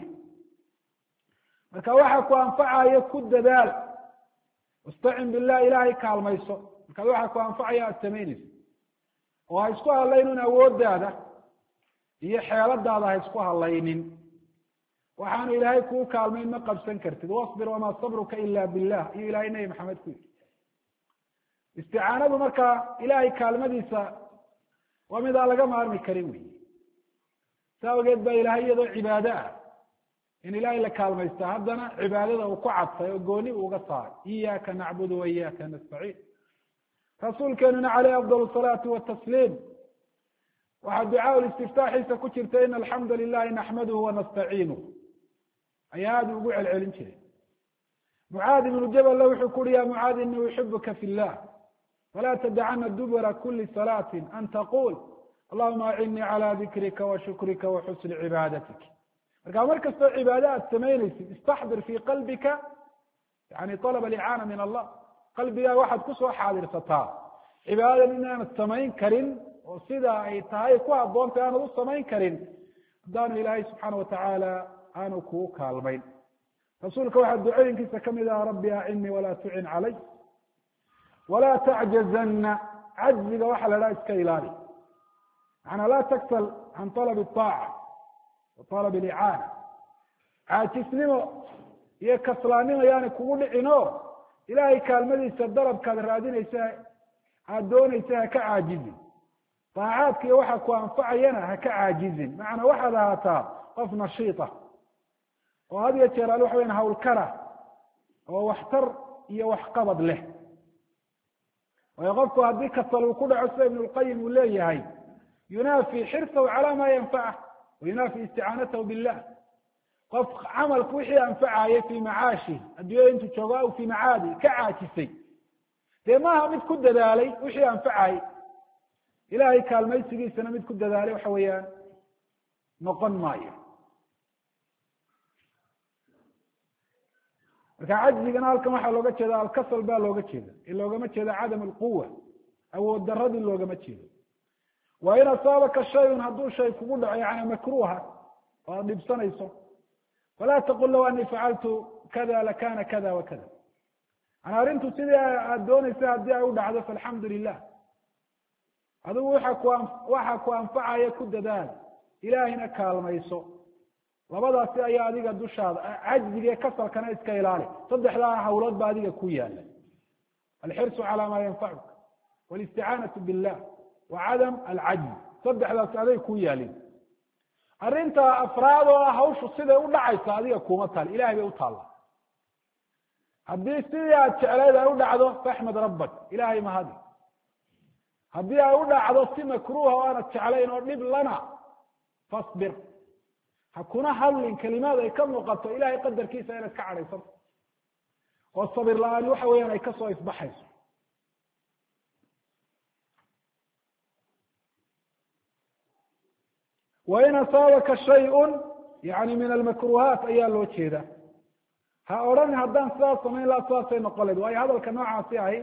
marka waxa ku anfacayo ku dadaal, wastacin billah, ilaahay kaalmayso. markaad waxa ku anfacaya aada samaynayso, oo ha isku hadlaynun awooddaada iyo xeeladaada ha isku hadlaynin. waxaanu ilaahay kuu kaalmayn ma qabsan kartid. wasbir wamaa sabruka ila billah ayuu ilahay nebi maxamed ku yidhi. isticaanadu marka ilahay kaalmadiisa waa mid aan laga maarmi karin wey. saa awgeed baa ilahay iyadoo cibaado ah in ilaahay la kaalmaysta haddana cibaadada uu ku cadfay oo gooni uga saaray, iyaaka nacbudu wa iyaaka nastaciin. rasuulkeenuna caleyh afdal salaati watasliim waxaa ducaa istiftaaxiisa ku jirta in alxamda lilahi naxmaduhu wanastaciinuh ayaa aada ugu celcelin jiray. mucaad ibnu jabal wuxuu ku uhi ya mucaad inii uxibuka fi llah falaa tadacana dubura kuli salaatin an taqul allahuma acinnii cala dikrika wa shukrika wa xusni cibaadatik. markaa mar kastoo cibaado aad samaynaysid istaxdir fii qalbika yani alab alicaana min allah. qalbigaa waxaad kusoo xaadirsataa cibaadadan inaanad samayn karin oo sidaa ay tahay ku habboonta aanad u samayn karin haddaanu ilaahay subxaana watacaala aanu kugu kaalmayn. rasuulka waxaa ducooyinkiisa kamid aha rabbi acinnii walaa tucin calay walaa tacjazanna. cajziga waxaa la dhaha iska ilaali, macanaa laa taksal can alab aaca wa alab alicaana. caajisnimo iyo kaslaannimo yaani kugu dhicino ilaahay kaalmadiisa dalabkaad raadinaysa aada doonaysa ha ka caajizin. daacaadka iyo waxa ku anfacayana ha ka caajizin. macnaa waxaad ahaataa qof nashiita oo had iyo jeer al waxa weyan hawlkara oo waxtar iyo waxqabad leh. waayo qofku haddii kasal uu ku dhaco sida ibn lqayim uu leeyahay yunaafi xirsahu cala ma yanfacah wa yunaafi isticaanatahu billah. qof camalku wixii anfacayay fii macaashi adduunyada intuu joogo aw fii macaadi ka caajisay dee maaha mid ku dadaalay wixii anfacayay. ilaahay kaalmaysigiisana mid ku dadaalay waxa weeyaan noqon maayo. marka cajzigana halkan waxaa looga jeeda alkasal baa looga jeeda, in loogama jeeda cadam alquwa, awood daradii loogama jeedo. wa in asaabaka shayun hadduu shay kugu dhaco yani makruha oo aad dhibsanayso falaa taqul low anii facaltu kada lakana kada wa kada. yani arrintu sidii aad doonaysa haddii ay u dhacdo faalxamdu lilah. adigu waxa ku anfacaya ku dadaal, ilaahayna kaalmayso. labadaasi ayaa adiga dushaada. cajziga ee kasalkana iska ilaali. saddexdaa hawlood ba adiga ku yaala: alxirsu cala ma yanfacuka walisticaanatu billah wa cadam alcajz. saddexdaas aday ku yaalin. arrinta afraad oo ah hawshu siday u dhacaysa adiga kuma taal, ilahay bay u taalla. haddii sidii aad jeclayd ay u dhacdo faxmad rabbak, ilahay mahadi. haddii ay u dhacdo si makruuha oo aanad jeclayn oo dhib lana fasbir. ha kuna hadlin kelimaad ay ka muuqato ilahay qadarkiisa inaad ka cadhaysanto oo sabir la-aan waxa weeyaan ay kasoo ifbaxayso. wain asaabaka shayun yani min almakruhaat ayaa loo jeeda. ha odhan haddaan sidaas samayn laha sidaasay noqon layd. waayo hadalka noocaasi ahi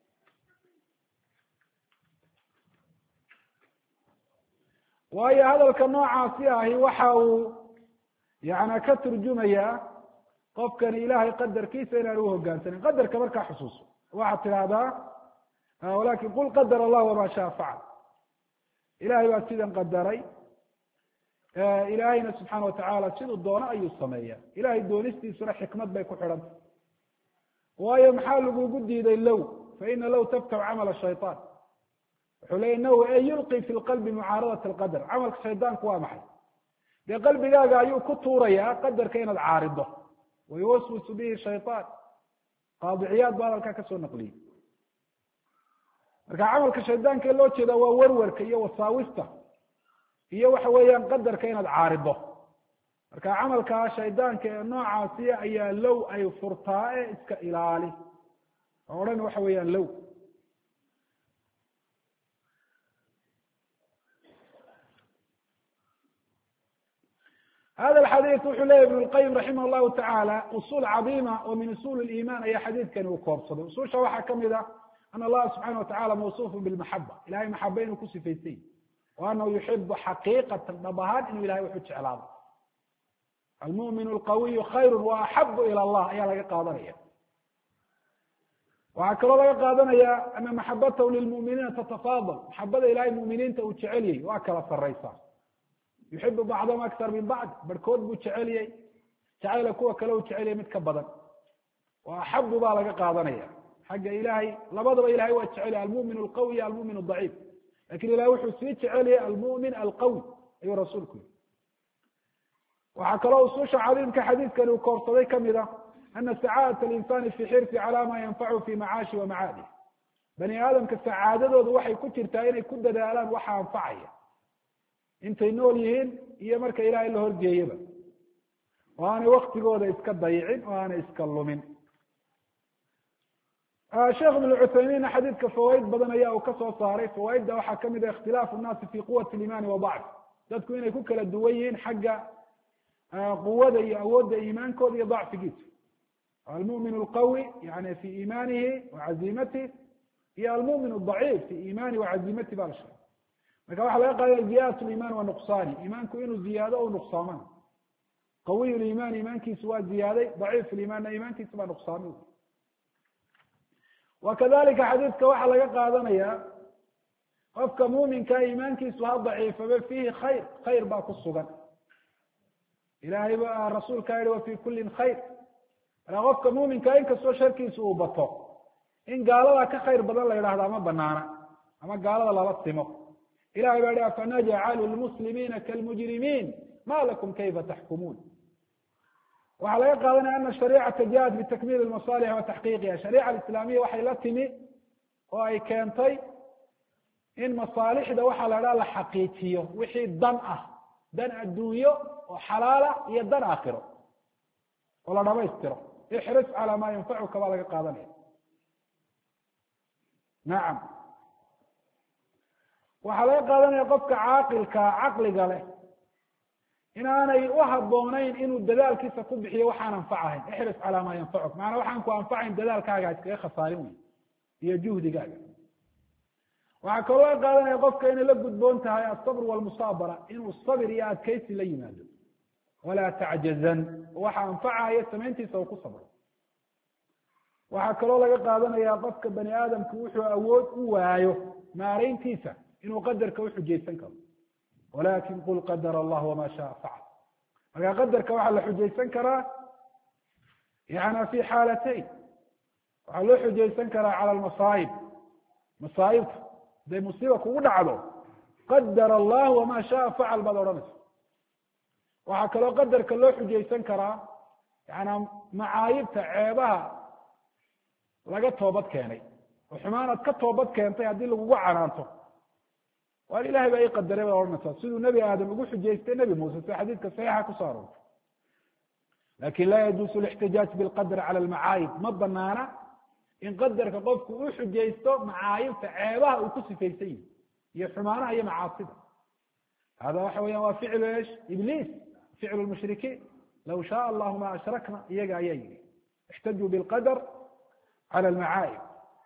waxa uu yani ka turjumayaa qofkani ilahay qadarkiisa inaan u hogaansanin. qadarka markaa xusuuso waxaad tidhaahdaa walakin qul qadar allah wama shaa facal. ilahay baa sidan qadaray ilaahayna subxaana watacaala siduu doono ayuu sameeya ilahay doonistiisuna xikmad bay ku xidhantay waayo maxaa lagugu diiday low faina low taftaxu camal shayطaan wuxuu leya naw e yulqi fi lqalbi mucaaradat alqadar camalka shaydaanku waa maxay dee qalbigaaga ayuu ku tuurayaa qadarka inaad caarido wayuwaswisu bihi shayطaan qaadiciyaad baa halkaa kasoo naqliyey marka camalka shaydaanka loo jeeda waa werwerka iyo wasaawista iyo waxa weeyaan qadarka inaad caarido marka camalkaa shaydaanka ee noocaasi ayaa low ay furtaa ee iska ilaali oo odhan waxa weeyaan low hada alxadiid wuxuu leyahy ibn lqayim raximah llahu tacaala usul cadiima oo min usul liman ayaa xadiidkani uu koobsaday ususha waxaa kamid a an allaha subxana watacala mawsuufun bilmaxaba ilahay maxaba inuu ku sifaysay wa anahu yuxibu xaqiiqatan dhab ahaan inuu ilahay wuxu jeclaado almumin alqawiyu khayru wa axabu ila allah ayaa laga qaadanaya waxaa kaloo laga qaadanaya ana maxabatahu lilmuminiina tatafaadal maxabada ilahay muminiinta uu jecelyay waa kala saraysaa yuxibu bacdahum akar min bacd barhkood buu jeceliyey jacayla kuwa kale uu jeceliyay mid ka badan wa axabu baa laga qaadanaya xagga ilahay labadaba ilahay waa jeceliyay almumin alqawi almumin adaciif lakin ilahay wuxuu sii jeceliyay almumin alqawi ayuu rasuulku yiri waxaa kaloo ususha cadiimka xadiidkani uu koobsaday kamid a ana sacaadata alinsani fi xirsi cala ma yanfachu fi macaashi wa macaadih bani aadamka sacaadadoodu waxay ku jirtaa inay ku dadaalaan waxa anfacaya intay nool yihiin iyo marka ilahay la horgeeyaba oo aanay waktigooda iska dayicin oo aanay iska lumin sheekh ibn cuthaymiinna xadiidka fawaaid badan ayaa uu kasoo saaray fawaaidda waxaa kamid a ikhtilaafu nnaasi fi quwati limaani wa dacf dadku inay ku kala duwan yihiin xagga quwada iyo awoodda iimaankooda iyo dacfigiisa almumin alqawi yani fi iimaanihi wa caziimatih iyo almumin adaciif fi iimaanihi wa caziimatih ba la sheegay marka waxaa laga qaadaya ziyadat liman wa nuqsaani iimaanku inuu ziyaado o nuqsaamaan qawiy liman iimaankiisu waa ziyaaday daciif limaanna iimaankiisu baa nuqsaamay wakadalika xadiidka waxaa laga qaadanaya qofka muuminka iimaankiisu ha daciifaba fiihi khayr khayr baa ku sugan ilahay ba rasuulka yihi wa fi kulin khayr marka qofka muuminka inkastoo sharkiisu uu bato in gaalada ka khayr badan la yidhahda ma banaana ama gaalada lala simo ilahay baa hi afanajcalu lmuslimiina kalmujrimiin ma lakum kayfa taxkumuun waxaa laga qaadanaya ana shariicata jaءat bitakmil masalix wa taxqiiqiha shariica alislaamiya waxay la timi oo ay keentay in masaalixda waxaa la idhaha la xaqiijiyo wixii dan ah dan adduunyo oo xalaala iyo dan aakhiro oo la dhamaystiro ixris calaa ma yanfacuka baa laga qaadanaya nacam waxaa laga qaadanaya qofka caaqilka caqliga leh inaanay u habooneyn inuu dadaalkiisa ku bixiyo waxaan anfacahayn ixris calaa maa yanfacuk maanaa waxaan ku anfacayn dadaalkaaga iskaga khasaarin wey iyo juhdigaaga waxaa kaloo laga qaadanaya qofka inay la gudboon tahay asabr walmusaabara inuu sabir iyo adkaysi la yimaado walaa tacjazan waxa anfacaya samayntiisa uu ku sabro waxaa kaloo laga qaadanaya qofka bani aadamku wuxuu awood u waayo maarayntiisa inuu qadarka uxujaysan karo walakin qul qadar allah wama shaء facal marka qadarka waxaa la xujaysan karaa yana fi xaalatayn waxaa loo xujaysan karaa cala almasaa'ib masaa'ibta haday musiiba kugu dhacdo qadar allah wama shaء facal baad odhanaysa waxaa kaloo qadarka loo xujaysan karaa yana macaayibta ceebaha laga toobad keenay oo xumaanaad ka toobad keentay haddii lagugu canaanto waar ilahay baa ii qadaray baad odhanaysaa siduu nebi aadam ugu xujaystay nebi muuse sida xadiidka saxiixa kusoo aroortay lakin laa yajuusu lixtijaaj bilqadr cala almacaayib ma banaana in qadarka qofku u xujaysto macaayibta ceebaha uu ku sifaysan yihi iyo xumaanaha iyo macaasida hada waxa weyan waa ficlu esh ibliis ficlu lmushrikiin law shaء allahu ma ashrakna iyaga ayaa yihi ixtajuu bilqadr cala almacaayib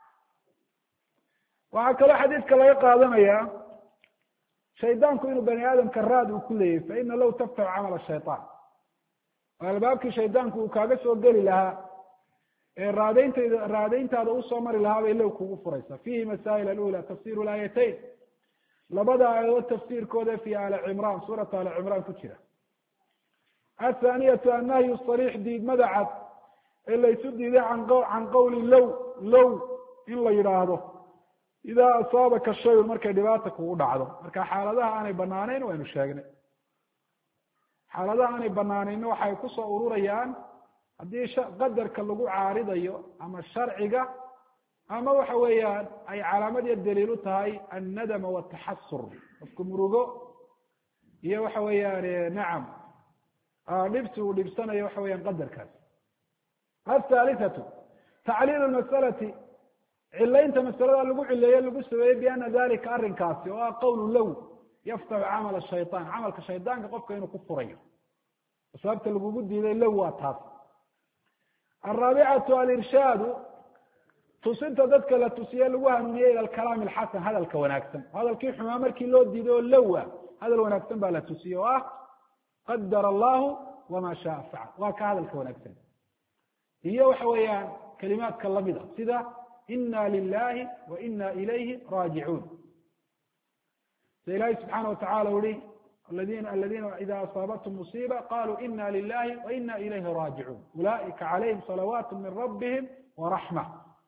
waxaa kaloo xadiidka laga qaadanaya shaydaanku inuu bani aadamka raad uu ku leeyahy faina low taftaxu camal shayطaan oo albaabkii shaydaanku uu kaaga soo geli lahaa ee raadayntaada usoo mari lahaa bay low kugu furaysaa fihi masaa'il alula tafsir aayatayn labada aayadood tafsiirkooda fi ali cimraan suurata ali cimraan ku jira. athaaniyatu annahyu sariix diidmada cad ee laysu diiday can qawli low in la yidhaahdo idaa asaabaka shayun markay dhibaata kugu dhacdo. marka xaaladaha aanay banaanayn waynu sheegnay. xaaladaha aanay banaanaynna waxay kusoo ururayaan haddii qadarka lagu caaridayo ama sharciga ama waxa weeyaan ay calaamad iyo daliil u tahay annadama wataxasur, qofku murugo iyo waxa weeyaan nacam dhibsi uu dhibsanayo waxa weeyaan qadarkaas. athaalithatu tacliilu lmasalati, cilaynta masalada lagu cileeye lagu sameeyey biana dalika arrinkaasi oo ah qawlu low yaftaxu camal shayطaan, camalka shaydaanka qofka inuu ku furayo. sababta lagugu diiday low waa taas. araabicatu alirshaadu, tusinta dadka la tusiye lagu hanuuniye ila alkalaam alxasan, hadalka wanaagsan. hadalkii xumaa markii loo diiday oo lowa, hadal wanaagsan baa la tusiye oo ah qadara allahu wama shaa facal, waa ka hadalka wanaagsan. iyo waxa weeyaan kalimaadka lamid a sida ina lilahi wa ina ilayhi raajicuun. sida ilahi subxaana watacala uri aladina ida asaabathum musiiba qaluu ina lilahi wa ina ilayhi raajicuun ulaئika calayhim salawaat min rabbihim waraxma.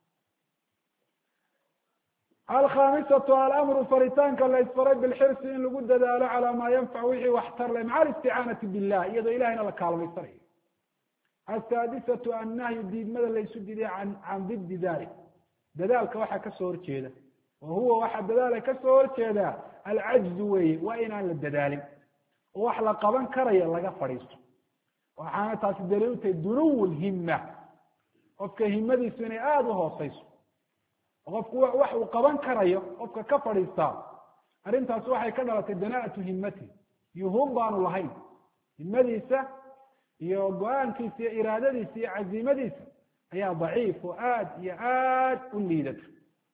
alkhamisatu alamru, faritaanka la isfaray bilxirsi in lagu dadaalo calaa maa yanfac wixii waxtar leh maca alisticaanati billah, iyadoo ilahayna la kaalmaysanayo. asaadisatu annahyu, diidmada laysu diiday can diddi dalik, dadaalka waxaa kasoo horjeeda. wa huwa waxaa dadaala kasoo horjeedaa alcajzu weeye, waa inaan la dadaalin oo wax la qaban karayo laga fadhiisto. waxaana taasi daliil u tahay dunuw lhima, qofka himadiisu inay aada u hooseyso. qofku wax uu qaban karayo qofka ka fadhiistaa, arrintaas waxay ka dhalatay danaatu himmati, yuhum baanu lahayn. himadiisa iyo go-aankiisa iyo iraadadiisa iyo caziimadiisa ayaa daciif oo aad iyo aad u liidata.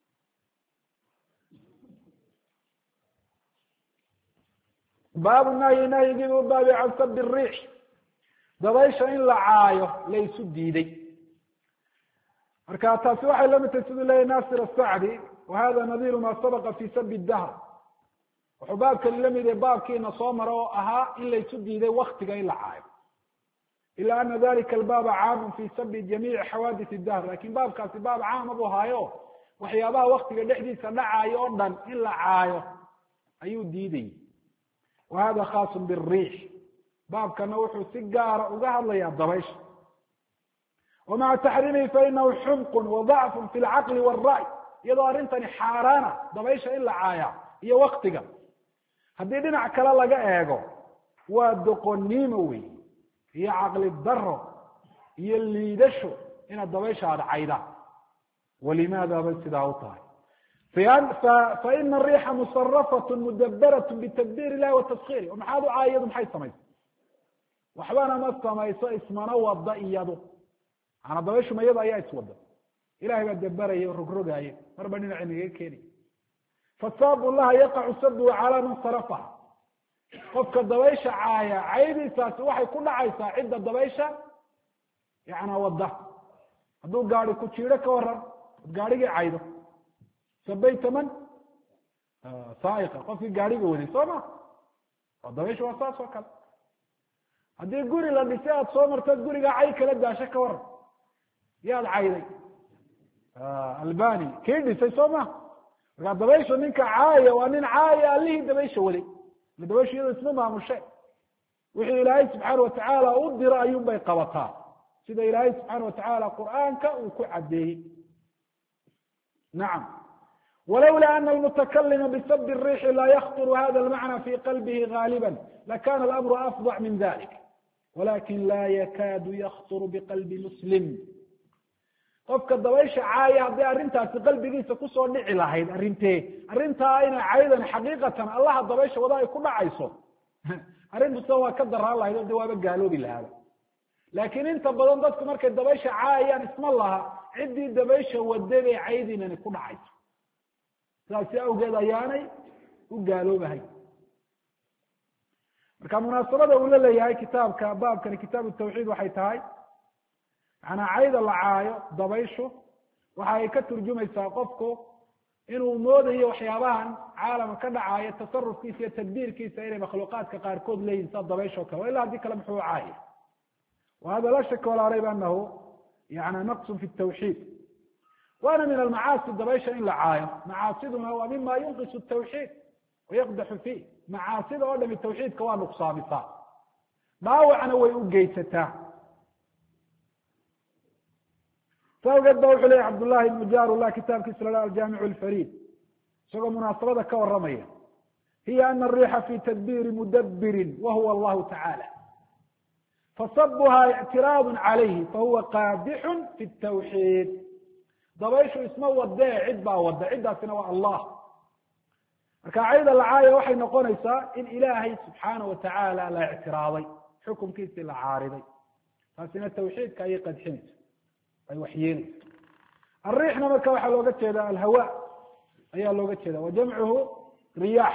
baabu nahyi, nahyigiibu baabi can sabi riix, dabaysha in la caayo laysu diiday. marka taasi waxay la mid tahay siduu leeyahy nasir asacdi, wahada nadiru ma sabaqa fi sabi dahr. wuxuu baabkani la mid yahay baabkiina soo mara oo ahaa in laysu diiday waktiga in la caayo. ila ana dalika albaaba caamun fi sabi jamiici xawaadith dahr, lakin baabkaasi baab caama buu haayo waxyaabaha waktiga dhexdiisa dhacaayo oo dhan in la caayo ayuu diidayay. wahada khaasun biriix, baabkana wuxuu si gaara uga hadlayaa dabaysha. wamaca taxriimihi fainahu xumqun wadacfun fi lcaqli wاlra'y, iyadoo arrintani xaaraana dabaysha in la caaya iyo waktiga. haddii dhinac kale laga eego waa doqonnimo wey iyo caqli daro iyo liidasho inaad dabaysha aada caydaa. walimaada bay sidaa u tahay? faina ariixa musarafat mudabarat bitadbiir illahi wa taskhiiri. maxaad u caaya iyadu maxay samaysa? waxbana ma samayso, ismana wada iyadu. maana dabayshu mayada ayaa iswada, ilahay baa dabaraya o rogrogaaye, marba dhinaci naga keenay. fasaabu llaha yaqacu sabuhu calaa man sarafaha, qofka dabaysha caaya caydiisaasi waxay ku dhacaysaa cidda dabaysha yana wada. hadduu gaari ku jiiro ka waran, ad gaarigii caydo, sabayta man saaiqa, qofkii gaariga waday soo ma, dabaysha waa saas oo kale. haddii guri la dhisay aada soo martood gurigaa cay kala daasho ka waran, yaad cayday albani kii dhisay soo ma. markaa dabaysha ninka caaya waa nin caaya allihii dabaysha waday, dabaysha iyadoo isma maamushe. wixii ilaahay subxaana watacaala u diro ayuun bay qabataa, sida ilaahay subxaana watacaala qur'aanka uu ku cadeeyey. nacam. walawla ana almutakalima bisabi الriixi laa yakطuru hada almacna fi qalbihi gaaliba lakana alamru afضac min dalik, walakin la yakaadu yakطuru biqalbi muslim. qofka dabaysha caaya haddii arrintaasi qalbigiisa kusoo dhici lahayd, arrintaa inay caydan xaqiiqatan allaha dabaysha wada ay ku dhacayso, arrintusa waa ka daraan lahayd o de waaba gaaloobi lahaaba. laakiin inta badan dadku markay dabaysha caayayaan isma laha ciddii dabaysha waday bay caydinani ku dhacayso, saasi awgeed ayaanay u gaaloobahay. marka munaasabada uu la leeyahay kitaabka baabkani kitaab tawxiid waxay tahay, manaa cayda la caayo dabayshu waxa ay ka turjumaysaa qofku inuu moodayo waxyaabahan caalamka ka dhacaya tasarufkiisa iyo tadbiirkiisa inay makhluuqaadka qaarkood leeyihin sida dabaysho kale ilaa haddii kale muxuu caaya wahada la shaka walaa rayba anahu yani naqsun fi tawxiid waana min almacaasi dabaysha in la caayo macaasiduna waa mima yunqisu tawxiid wayaqdaxu fiih macaasida oo dhami tawxiidka waa nuqsaamisaa dhaawacna way u geysataa sawgeed ba wuxuu leyahy cabdullahi ibnu jaarullah kitaabkiisa la aljaamicu alfariid isagoo munaasabada ka waramaya hiya ana ariixa fi tadbiiri mudabirin wahuwa allahu tacaala fasabuha ictiraadu calayhi fahuwa qaadixun fi tawxiid dabayshu isma wadee cid baa wada ciddaasina waa allah marka cayda lacaaya waxay noqonaysaa in ilaahay subxaana watacaala la ictiraaday xukunkiisii la caariday taasina tawxiidka ayay qadxinaysa ay waxyeelaysa ariixna marka waxaa looga jeeda alhawa ayaa looga jeeda wa jamcuhu riyaax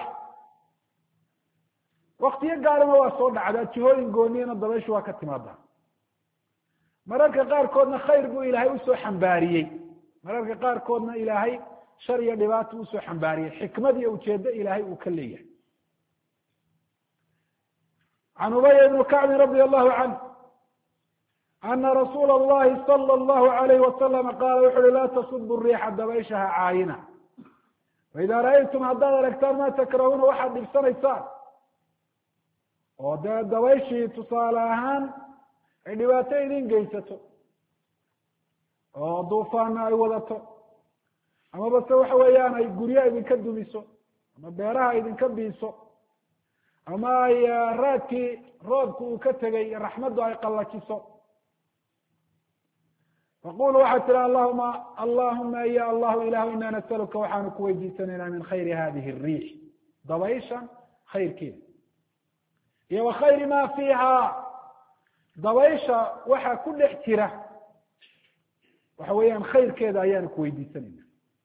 waktiyo gaarana waa soo dhacdaa jihooyin gooniyana dabayshu waa ka timaadaa mararka qaarkoodna khayr buu ilaahay usoo xambaariyey mararka qaarkoodna ilaahay shar iyo dhibaato usoo xambaariyey xikmad iyo ujeedo ilaahay uu ka leeyahay can ubaya ibni kacbin radi allahu canh ana rasuula اllahi salى اllahu alayh wasalama qaala wuxu uhi laa tasubu riixa dabayshaha caayina faida ra'aytum haddaad aragtaan ma takrahuuna waxaad dhibsanaysaan oo dee dabayshii tusaale ahaan ay dhibaato idin geysato oo duufaana ay wadato amaba se waxa weeyaan ay guryo idinka dumiso ama beeraha idinka biiso ama ay raadkii roobku uu ka tegay raxmaddu ay qallajiso faqulu waxaad tihi allahuma ya allahu ilahu ina nasaluka waxaanu ku weydiisanaynaa min khayri hadihi الriix dabayshan khayrkeeda iyo wa khayri ma fiiha dabaysha waxa ku dhex jira waxa weeyaan khayrkeeda ayaanu ku weydiisanayna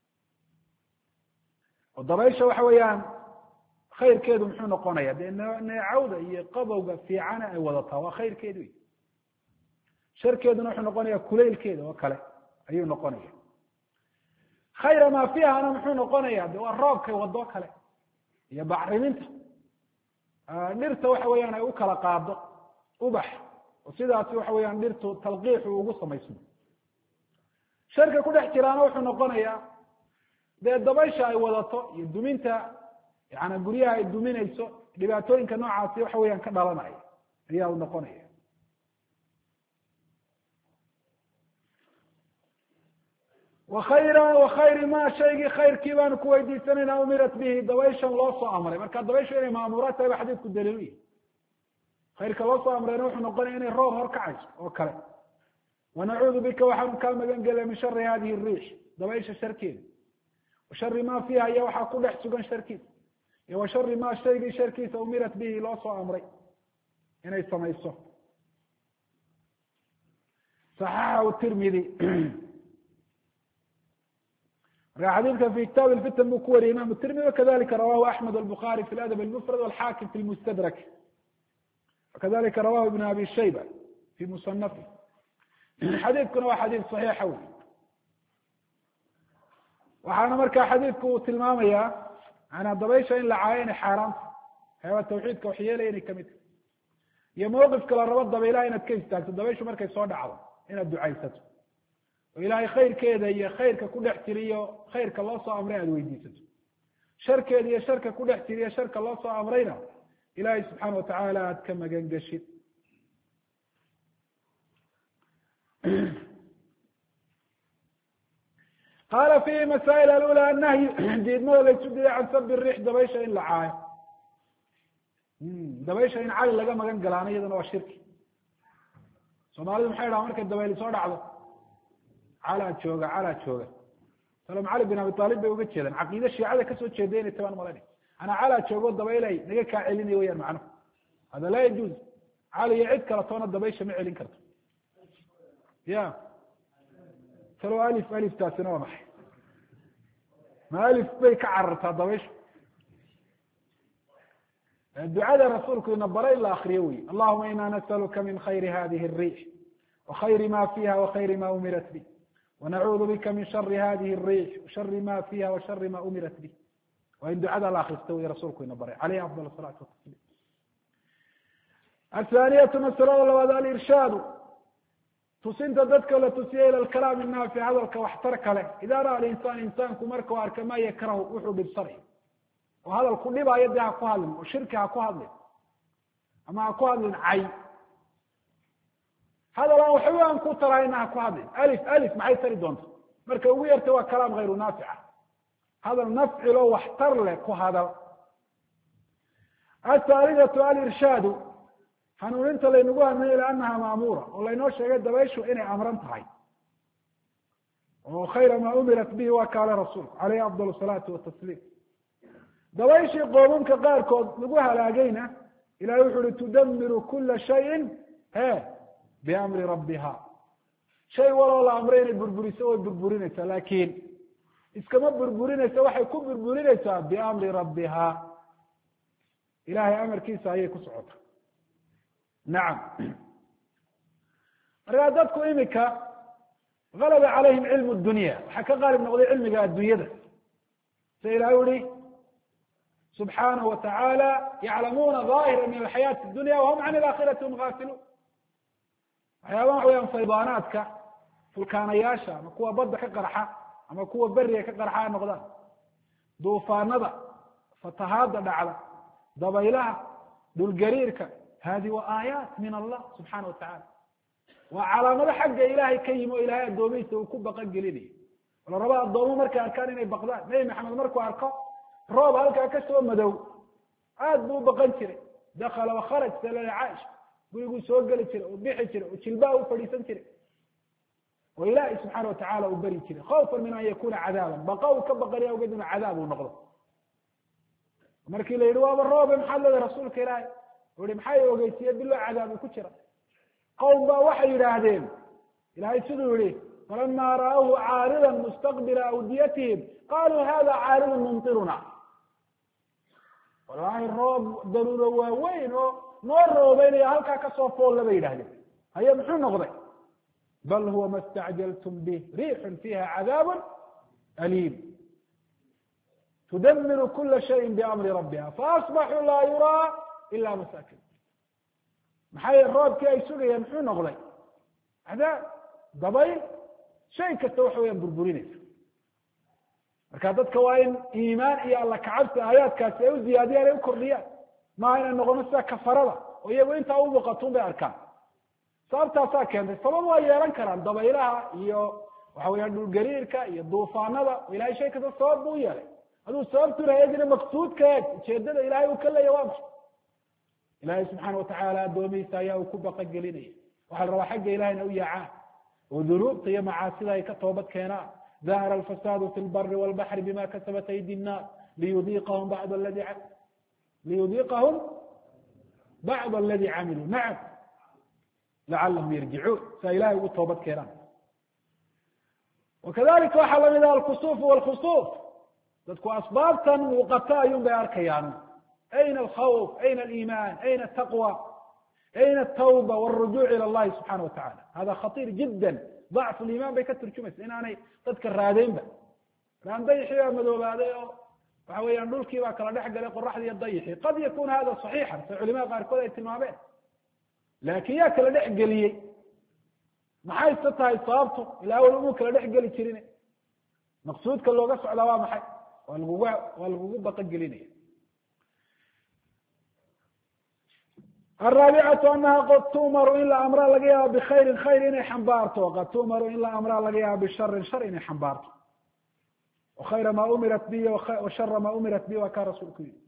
oo dabaysha waxa weeyaan khayrkeedu muxuu noqonaya dee neecawda iyo qabowga fiicana ay wadataa waa khayrkeedu wey sharkeeduna wuxuu noqonaya kulaylkeeda oo kale ayuu noqonaya khayra ma fiihana muxuu noqonaya de waa roobkay wado kale iyo bacriminta dhirta waxa weeyaan ay u kala qaado ubax oo sidaasi waxa weeyaan dhirtu talqiixu ugu samaysmo sharka ku dhex jiraana wuxuu noqonayaa dee dabaysha ay wadato iyo duminta yani guryaha ay duminayso dhibaatooyinka noocaasi waxa weeyaan ka dhalanaya ayaa u noqonaya wakayri ma shaygii khayrkii baanu ku weydiisanayna umirat bihi dabayshan loo soo amray marka dabayshu inay maamuura tahay ba xadiidku daliil u yahy khayrka loo soo amrayna wuxuu noqonaya inay roob horkacayso oo kale wanacuudu bika waxaanu kaa magan gelaya min shari hadihi الriix dabaysha sharkeeda wa shari ma fiiha iyo waxaa ku dhex sugan sharkiisa iyo wa shari ma shaygii sharkiisa umirat bihi loo soo amray inay samayso صaxaxahu tirmidi marka xadiidka fi kitaab اfitan buu ku wariyay imam tirmidi wakadalika rawahu axmed الbukari fi ladab اlmfrad wاlxakim fi lmustadrak wakadalika rawahu ibn abi shayba fi musanafi xadiidkuna waa xadiid صaxiixa wey waxaana marka xadiidku uu tilmaamaya manaa dabaysha in la caayo inay xaaraanta waxyaaba tawxiidka waxyeelaya inay kamid tahay iyo mawqifka la rabo dabaylaha inaad ka istaagto dabayshu markay soo dhacdo inaad ducaysato oo ilaahay khayrkeeda iyo khayrka ku dhex jira iyo khayrka loo soo amray aada weydiisato sharkeeda iyo sharka ku dhex jira iyo sharka loo soo amrayna ilaahay subxaana watacaala aad ka magan geshid qaala fihi masaa'il alula annahyu diidmada laysu diiday can sabi riix dabaysha in la caayo dabaysha in cali laga magan galaana iyadana waa shirki soomaalidu maxay dhaha markay dabayli soo dhacdo calaa jooga salam cali bin abi aalib bay uga jeedaan caqiide shiicada kasoo jeeda inay tabaan malani anaa calaa joogo dabaylay naga kaa celinaya weyaan macnuhu hada laa yajuuz cali iyo cid kale toona dabaysha ma celin karto ya talo aliftaasina waa maxay ma alif bay ka carartaa dabaysha ducada rasuulku ina bara in la akriyo wey allahuma ina nasaluka min khayri hadihi الriix وخyr ma fiha وخyr ma umirat bih wanacuudu bika min shari hadihi الriix washari ma fiiha washari ma umirat bih. waa in ducada la akristo wy rasuulku ina baray alayhi afضal الصalaatu watasliim. athaaniyatu masalada labaad alirshaadu tusinta dadka la tusiya ila alkalaam الnaafic hadalka waxtar kale ida ra'a alinsaan insaanku markau arka ma yakrahu wuxuu dhibsanay oo hadal ku dhibaayo dee ha ku hadlin oo shirki ha ku hadlin ama ha ku hadlin cay hadal aan waxba aan ku tarayna ha ku hadlin alif maxay tari doonta marka ugu yarta waa kalaam hayru naafica hadal nafcilo waxtar leh ku hadal. athaalidatu alirshaadu hanuuninta laynagu hanuuniyo ila anaha maamuura oo laynoo sheegay dabayshu inay amran tahay oo khayra maa umirat bihi waa kaale rasuulku alayhi afضal الsalaatu watasliim. dabayshii qoomamka qaarkood lagu halaagayna ilahay wuxu uhi tudamiru kula shayin biamri rabbiha shay waloo la amray inay burburiso way burburinaysaa laakiin iskama burburinaysa waxay ku burburinaysaa biamri rabbiha ilahay amarkiisa ayay ku socota. nacam markaa dadku imika galaba calayhim cilmu dunya waxaa ka qaalib noqday cilmiga addunyada sida ilahay uhi subxaanahu watacaala yaclamuuna ظaahira min alxayaati اdunya wahum can ilaakhirati hum gaafiluun. waxyaaba waxa weyaan faydaanaadka fulkaanayaasha ama kuwa badda ka qarxa ama kuwa beriga ka qarxa ha noqdaan, duufaanada, fatahaada dhacda, dabaylaha, dhulgariirka, hadi wa aayaat min allah subxaana watacaala waa calaamado xagga ilaahay ka yimi oo ilahay addoomihiisa uu ku baqan gelinayo. la raba addoomo markay arkaan inay baqdaan. nebi maxamed markuu arko roob halkaa ka soo madow aad buu u baqan jiray. dakala wakharaj salada caaisha guriguu soo geli jiray oo bixi jiray oo jilbaa u fadhiisan jiray oo ilaahay subxaana watacaala uu beri jiray khawfan min an yakuna cadaaban baqa uu ka baqanaya awgeed inuu cadaab uu noqdo. markii la yidhi waaba roobe maxaad leedahay rasuulka ilaahay uhi maxay ogeysiiye bilo cadaab uu ku jira. qowm baa waxay yidhaahdeen ilahay siduu yihi falama ra'awhu caarida mustaqbila awdiyatihim qaluu hada caaridun mumtiruna. wallaahi roob daruuro waaweyn oo noo roobeynaya halkaa kasoo foolla bay yidhahdeen. haye muxuu noqday? bal huwa ma stacjaltum bih riixun fiiha cadaabun aliim tudamiru kula shayin biamri rabbiha faasbaxuu laa yuraa ila masaakin. maxay roobkii ay sugayeen muxuu noqday? cadaab, dabayl, shay kasta waxa weyaan burburinaysa. marka dadka waa in iimaan iyo alla kacabsi aayaadkaasi ay u ziyaadiyaan ay u kordhiyaan maaha inay noqono sida kafarada oo iyagu intaa u muuqatun bay arkaan. sababtaasaa keentay. sabab waa yeelan karaan dabaylaha iyo waxa weyaan dhulgariirka iyo duufaanada oo ilahay shay kasta sabab buu u yeelay. aduu sababtuna eegina maqsuudka eeg ujeedada ilahay uu ka leeya waa maxay? ilahay subxaana watacaala addoomihiisa ayaa uu ku baqan gelinaya. waxaa la rabaa xagga ilahayna u yaacaan oo dunuubta iyo macaasida ay ka toobad keenaan. dahara alfasaadu fi lbari walbaxri bima kasabat aydi nnaas liyudiiqahum bacd aladi camiluu. nacam lacalahum yarjicuun saa ilahay ugu toobad keenaan. wakadalika waxaa lamid ah alkusuuf walkhusuuf. dadku asbaabtan muuqata ayuun bay arkayaan. ayna alkhawf, ayna aliimaan, ayna ataqwa, ayna atawba walrujuuc ila allahi subxana watacala. hada khatiir jidda. dacfu liimaan bay ka turjumaysa inaanay dadka raadeynba. laan dayixii baa madoobaaday oo waxa weeyaan dhulkii baa kala dhex galay qoraxdii iyo dayixii. qad yakuna hada صaxiixan sa culimada qaarkood ay tilmaameen. laakin yaa kala dhex geliyey? maxayse tahay sababtu? ilaa weli umuu kala dhex geli jirin. maqsuudka looga socdaa waa maxay? waa lagugu baqan gelinaya. الرابعة أنها قد تؤمر in la amraa laga yaaba bkhayri khayr inay xambaarto qad tu'maru in la amraa laga yaaba bishari shar inay xambaarto. khayra ma umirat bi washara ma umirat bi waa kaa rasuulku yii.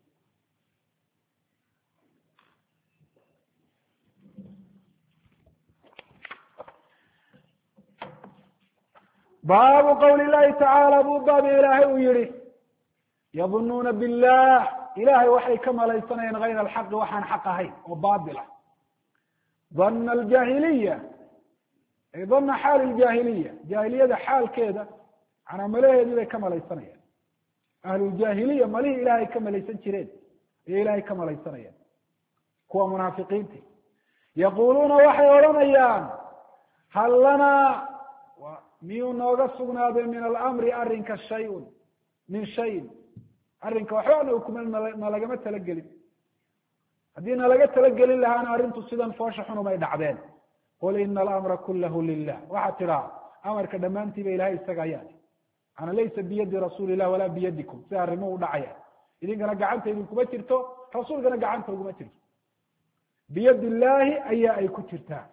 baabu qawli الlahi tacaalى buu baabi ilaahay uu yihi yadununa biاllah ilahay waxay ka malaysanayeen hayr alxaqi waxaan xaq ahayn oo baatil ah. dana aljaahiliya ay dana xaal ljaahiliya jaahiliyada xaalkeeda manaa malaheedii bay ka malaysanayeen. ahluljahiliya malihii ilahay ka malaysan jireen ayay ilahay ka malaysanayeen. kuwa munaafiqiinti yaquluuna waxay odhanayaan hal lanaa miyuu nooga sugnaaday min alamri arrinka shayun min shayin arrinka waxba kuma nalagama talagelin haddii nalaga talagelin lahaana arrintu sidan foosha xun umay dhacdeen qul ina alamra kulahu lilah waxaa tidhaa amarka dhammaantiiba ilahay isaga ayaa ana laysa biyadi rasuuli illah walaa biyadikum si arrimuhu dhacaya idinkana gacanta idinkuma jirto rasuulkana gacanta uguma jirto biyadi illaahi ayaa ay ku jirtaa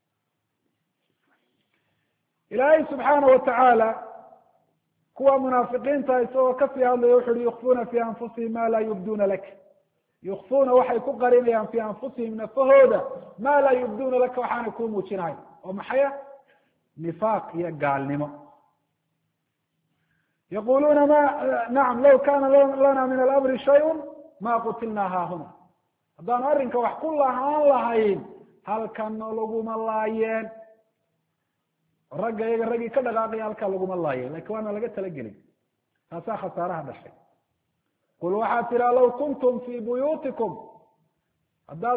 ilaahay subxaana watacaala kuwa munaafiqiinta isagoo kasii hadlaya wuxu uhi yukfuuna fi anfusihim ma laa yubduna lak yukfuuna waxay ku qarinayaan fi anfusihim nafahooda ma laa yubduna laka waxaanay kuu muujinahayn oo maxaya nifaaq iyo gaalnimo yaquluuna nacam law kana lana min alamri shayun ma qutilna haahuna haddaanu arrinka wax ku lahaan lahayn halkana laguma laayeen ragga iyaga raggii ka dhaqaaqaya halkaa laguma laayeen lakin waana laga talagelin taasaa khasaaraha dhashay qul waxaad tiraa law kuntum fi buyuutikum haddaad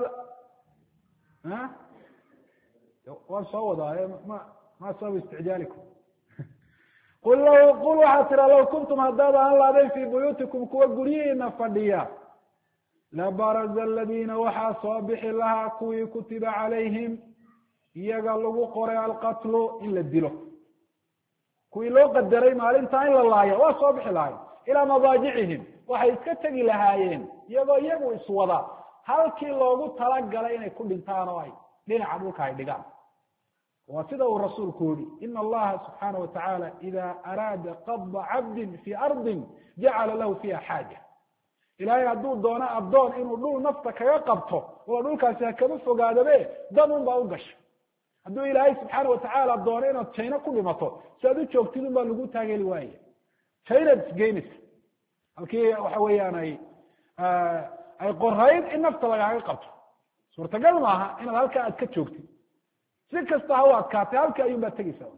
waan soo wadaa ma sabab isticjaalikum qul waxaad tiraa law kuntum haddaad aan laadayn fi buyuutikum kuwa guryihiina fadhiya labaraza aladiina waxaa soo bixi lahaa kuwii kutiba calayhim iyaga lagu qoray alqatlu in la dilo kuwii loo qadaray maalintaa in la laayo waa soo bixi lahayn ilaa madaajicihim waxay iska tegi lahaayeen iyagoo iyagu iswada halkii loogu talagalay inay ku dhintaan oo ay dhinaca dhulka ay dhigaan waa sida uu rasuulku yihi ina allaha subxaana watacaala ida araada qabda cabdin fi ardin jacala lahu fiha xaaja ilaahay hadduu doono addoon inuu dhul nafta kaga qabto oo dhulkaasi ha kama fogaadabe dan un baa u gashay hadduu ilaahay subxaana watacaala doono inaad jayno ku dhimato si aad u joogtid un baa lagu taageli waaye jaynaad isgeynaysa halkii waxa weeyaan ay qorayd in nafta lagaaga qabto suurtagal maaha inaad halkaa aad ka joogtid si kasta ha u adkaatay halka ayun baad tegeysaa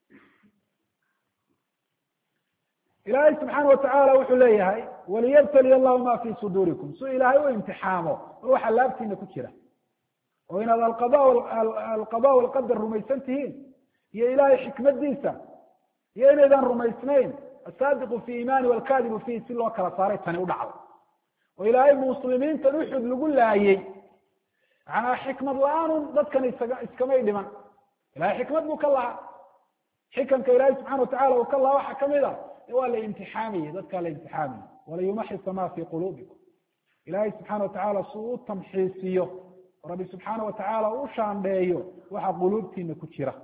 ilaahay subxaana watacaala wuxuu leeyahay waliyabtaliya allahu ma fi suduurikum si ilaahay u imtixaamo war waxa laabtiina ku jira oo inaad alqada walqadar rumaysan tihiin iyo ilaahay xikmadiisa iyo inaydaan rumaysnayn asaadiqu fi imaani walkadibu fihi si loo kala saaray tani u dhacday oo ilaahay muslimiintan uxud lagu laayey manaa xikmad la-aanun dadkan iskamay dhiman ilahay xikmad buu ka lahaa xikamka ilaahay subxana watacala uu ka lahaa waxaa kamid a waa la imtixaamiye dadkaa la imtixaamiye walayumaxisa ma fi quluubikum ilaahay subxaana watacaala si uu u tamxiisiyo rabbi subxaana watacaala u shaandheeyo waxa quluubtiina ku jira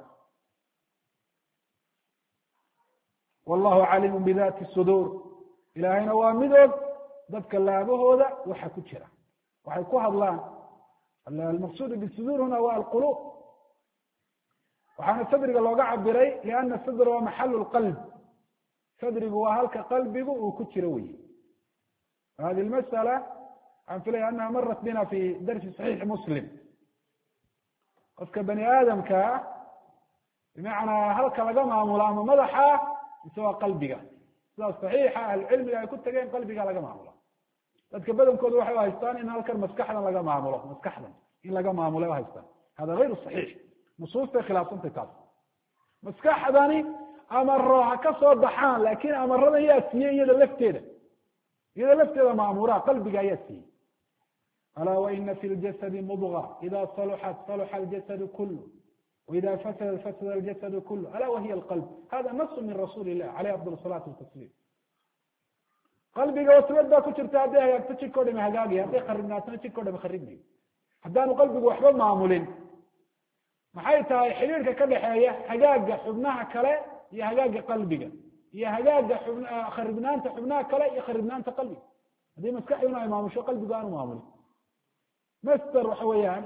wallahu caliimu bidati suduur ilaahayna waa midoog dadka laabahooda waxa ku jira waxay ku hadlaan almaqsuud bisuduur huna waa alquluub waxaana sadriga looga cabiray liana sadra waa maxalu lqalb sadrigu waa halka qalbigu uu ku jiro wey hadi lmasala waxaan filaya anaha marat bina fi darsi saxiixi muslim qofka bani aadamkaa bimacnaa halka laga maamulo ama madaxa mise waa qalbiga sidaas saxiixa ahlucilmiga ay ku tageen qalbiga laga maamulo dadka badankooda waxay haystaan in halkan maskaxdan laga maamulo maskaxdan in laga maamulo haystaan hada gayru saxiix nusuustay khilaafsantay taas maskaxdani amaro ha ka soo baxaan lakin amaradan yaa siiyey iyada lafteeda maamuraa qalbiga ayaa siiyey alaa waina fi ljasadi mudga ida saluxat saluxa aljasadu kulu waida fasada fasada aljasadu kulu alaa wahiya alqalb hada nasu min rasuuli illah alayh afdal salaatu watasliim qalbiga waslad baa ku jirta hadday hagaagto jidkao dhami hagaagaya hadday kharibnaatona jidkao dhami kharibmayo haddaanu qalbigu waxba maamulin maxay tahay xidhiirka ka dhexeeya hagaaga xubnaha kale iyo hagaaga qalbiga iyo hagaaga kharibnaanta xubnaha kale iyo kharibnaanta qalbiga haddii maskaxduna ay maamusho qalbigu aanu maamulin master waxa weeyaan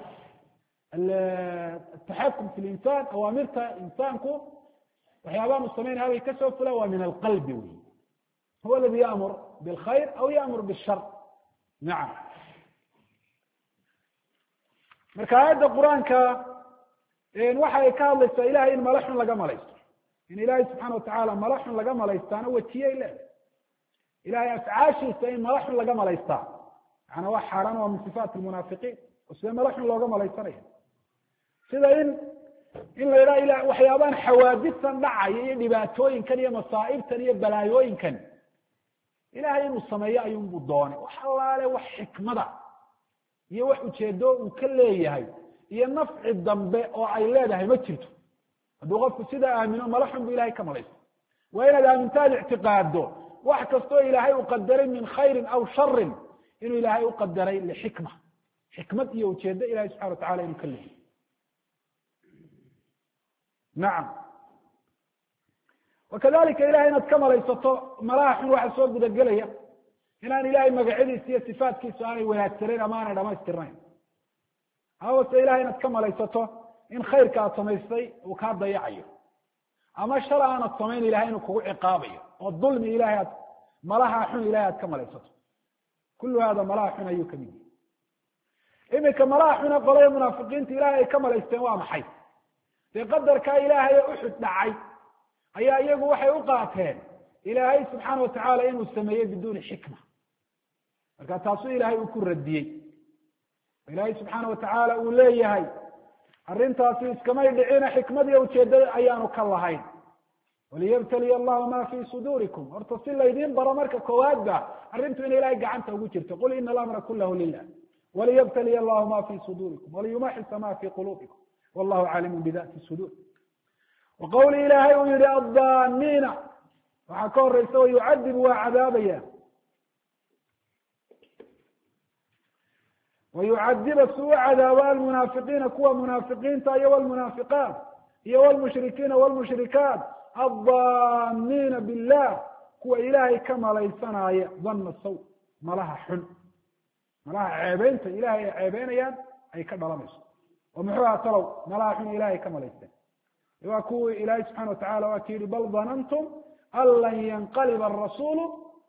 ataxakum fi linsan awaamirta insaanku waxyaabaanu samaynaya habay kasoo fulaan waa min alqalbi wey huwa aladi yamur bilkhayr aw yamur bishar nacam marka aayadda qur-aanka waxay ka hadlaysaa ilahay in mala xun laga malaysto in ilaahay subxaana watacaala mala xun laga malaystaana wejiyay leedahay ilahay afcaashiisa in mala xun laga malaystaa maana waa xaaraan waa min sifaat lmunaafiqiin oo sidee mala xun looga malaysanaya sida in in la yidhaha ila waxyaabaan xawaadistan dhacaya iyo dhibaatooyinkan iyo masaa'ibtan iyo balaayooyinkan ilahay inuu sameeyo ayuunbuu doonay wax allaale wax xikmada iyo wax ujeedo uu ka leeyahay iyo nafci dambe oo ay leedahay ma jirto hadduu qofku sidaa aamino mala xun bu ilahay ka malaysa waa inaad aamintaad ictiqaado wax kastoo ilaahay u qadaray min khayrin aw sharin inuu ilaahay u qadaray lixikma xikmad iyo ujeedo ilahay subxana watacala inuu ka leeyahay nacam wakadalika ilahay inaad ka malaysato malaha xun waxa soo gudagelaya inaan ilahay magacyadiisa iyo sifaatkiisu aanay wanaagsanayn ama aanay dhamaystirnayn amase ilahay inaad ka malaysato in khayrka aad samaystay uu kaa dayacayo ama shar aanad samayn ilahay inuu kugu ciqaabayo oo dulmi ilahay aad malaha xun ilahay aad ka malaysato kullu hada malaha xun ayuu kamid yahay iminka malaha xune qolaya munaafiqiinta ilahay ay ka malaysteen waa maxay dee qadarkaa ilaahay ee uxud dhacay ayaa iyagu waxay u qaateen ilaahay subxaana watacaala inuu sameeyey biduuni xikma marka taasuu ilaahay uu ku radiyey ilaahay subxaana watacaala uu leeyahay arrintaasi iskamay dhicina xikmad iyo ujeedada ayaanu ka lahayn waliyabtaliya allahu ma fii suduurikum horta si laydin baro marka koowaadba arrintu in ilahay gacanta ugu jirto qul ina alamra kulahu lilah waliyabtaliya allahu ma fii suduurikum waliyumaxisa ma fii quluubikum wallahu caalimu bidati suduur waqawli ilaahay uu yihi addaaniina waxaa ka horeysa wayucadibu waa cadaabaya wayucadiba si u cadaabo almunaafiqiina kuwa munaafiqiinta iyo wlmunaafiqaat iyo wlmushrikiina wlmushrikaat addaaniina billah kuwa ilaahay ka malaysanaya dana saw malaha xun malaha ceebeynta ilahay ay ceebeynayaan ay ka dhalanayso oo muxuu aha talow malaha xun ilahay ka malaysteen waa kuwii ilaahay subxana watacala waa ki yihi bal danantum an lan yanqaliba arasulu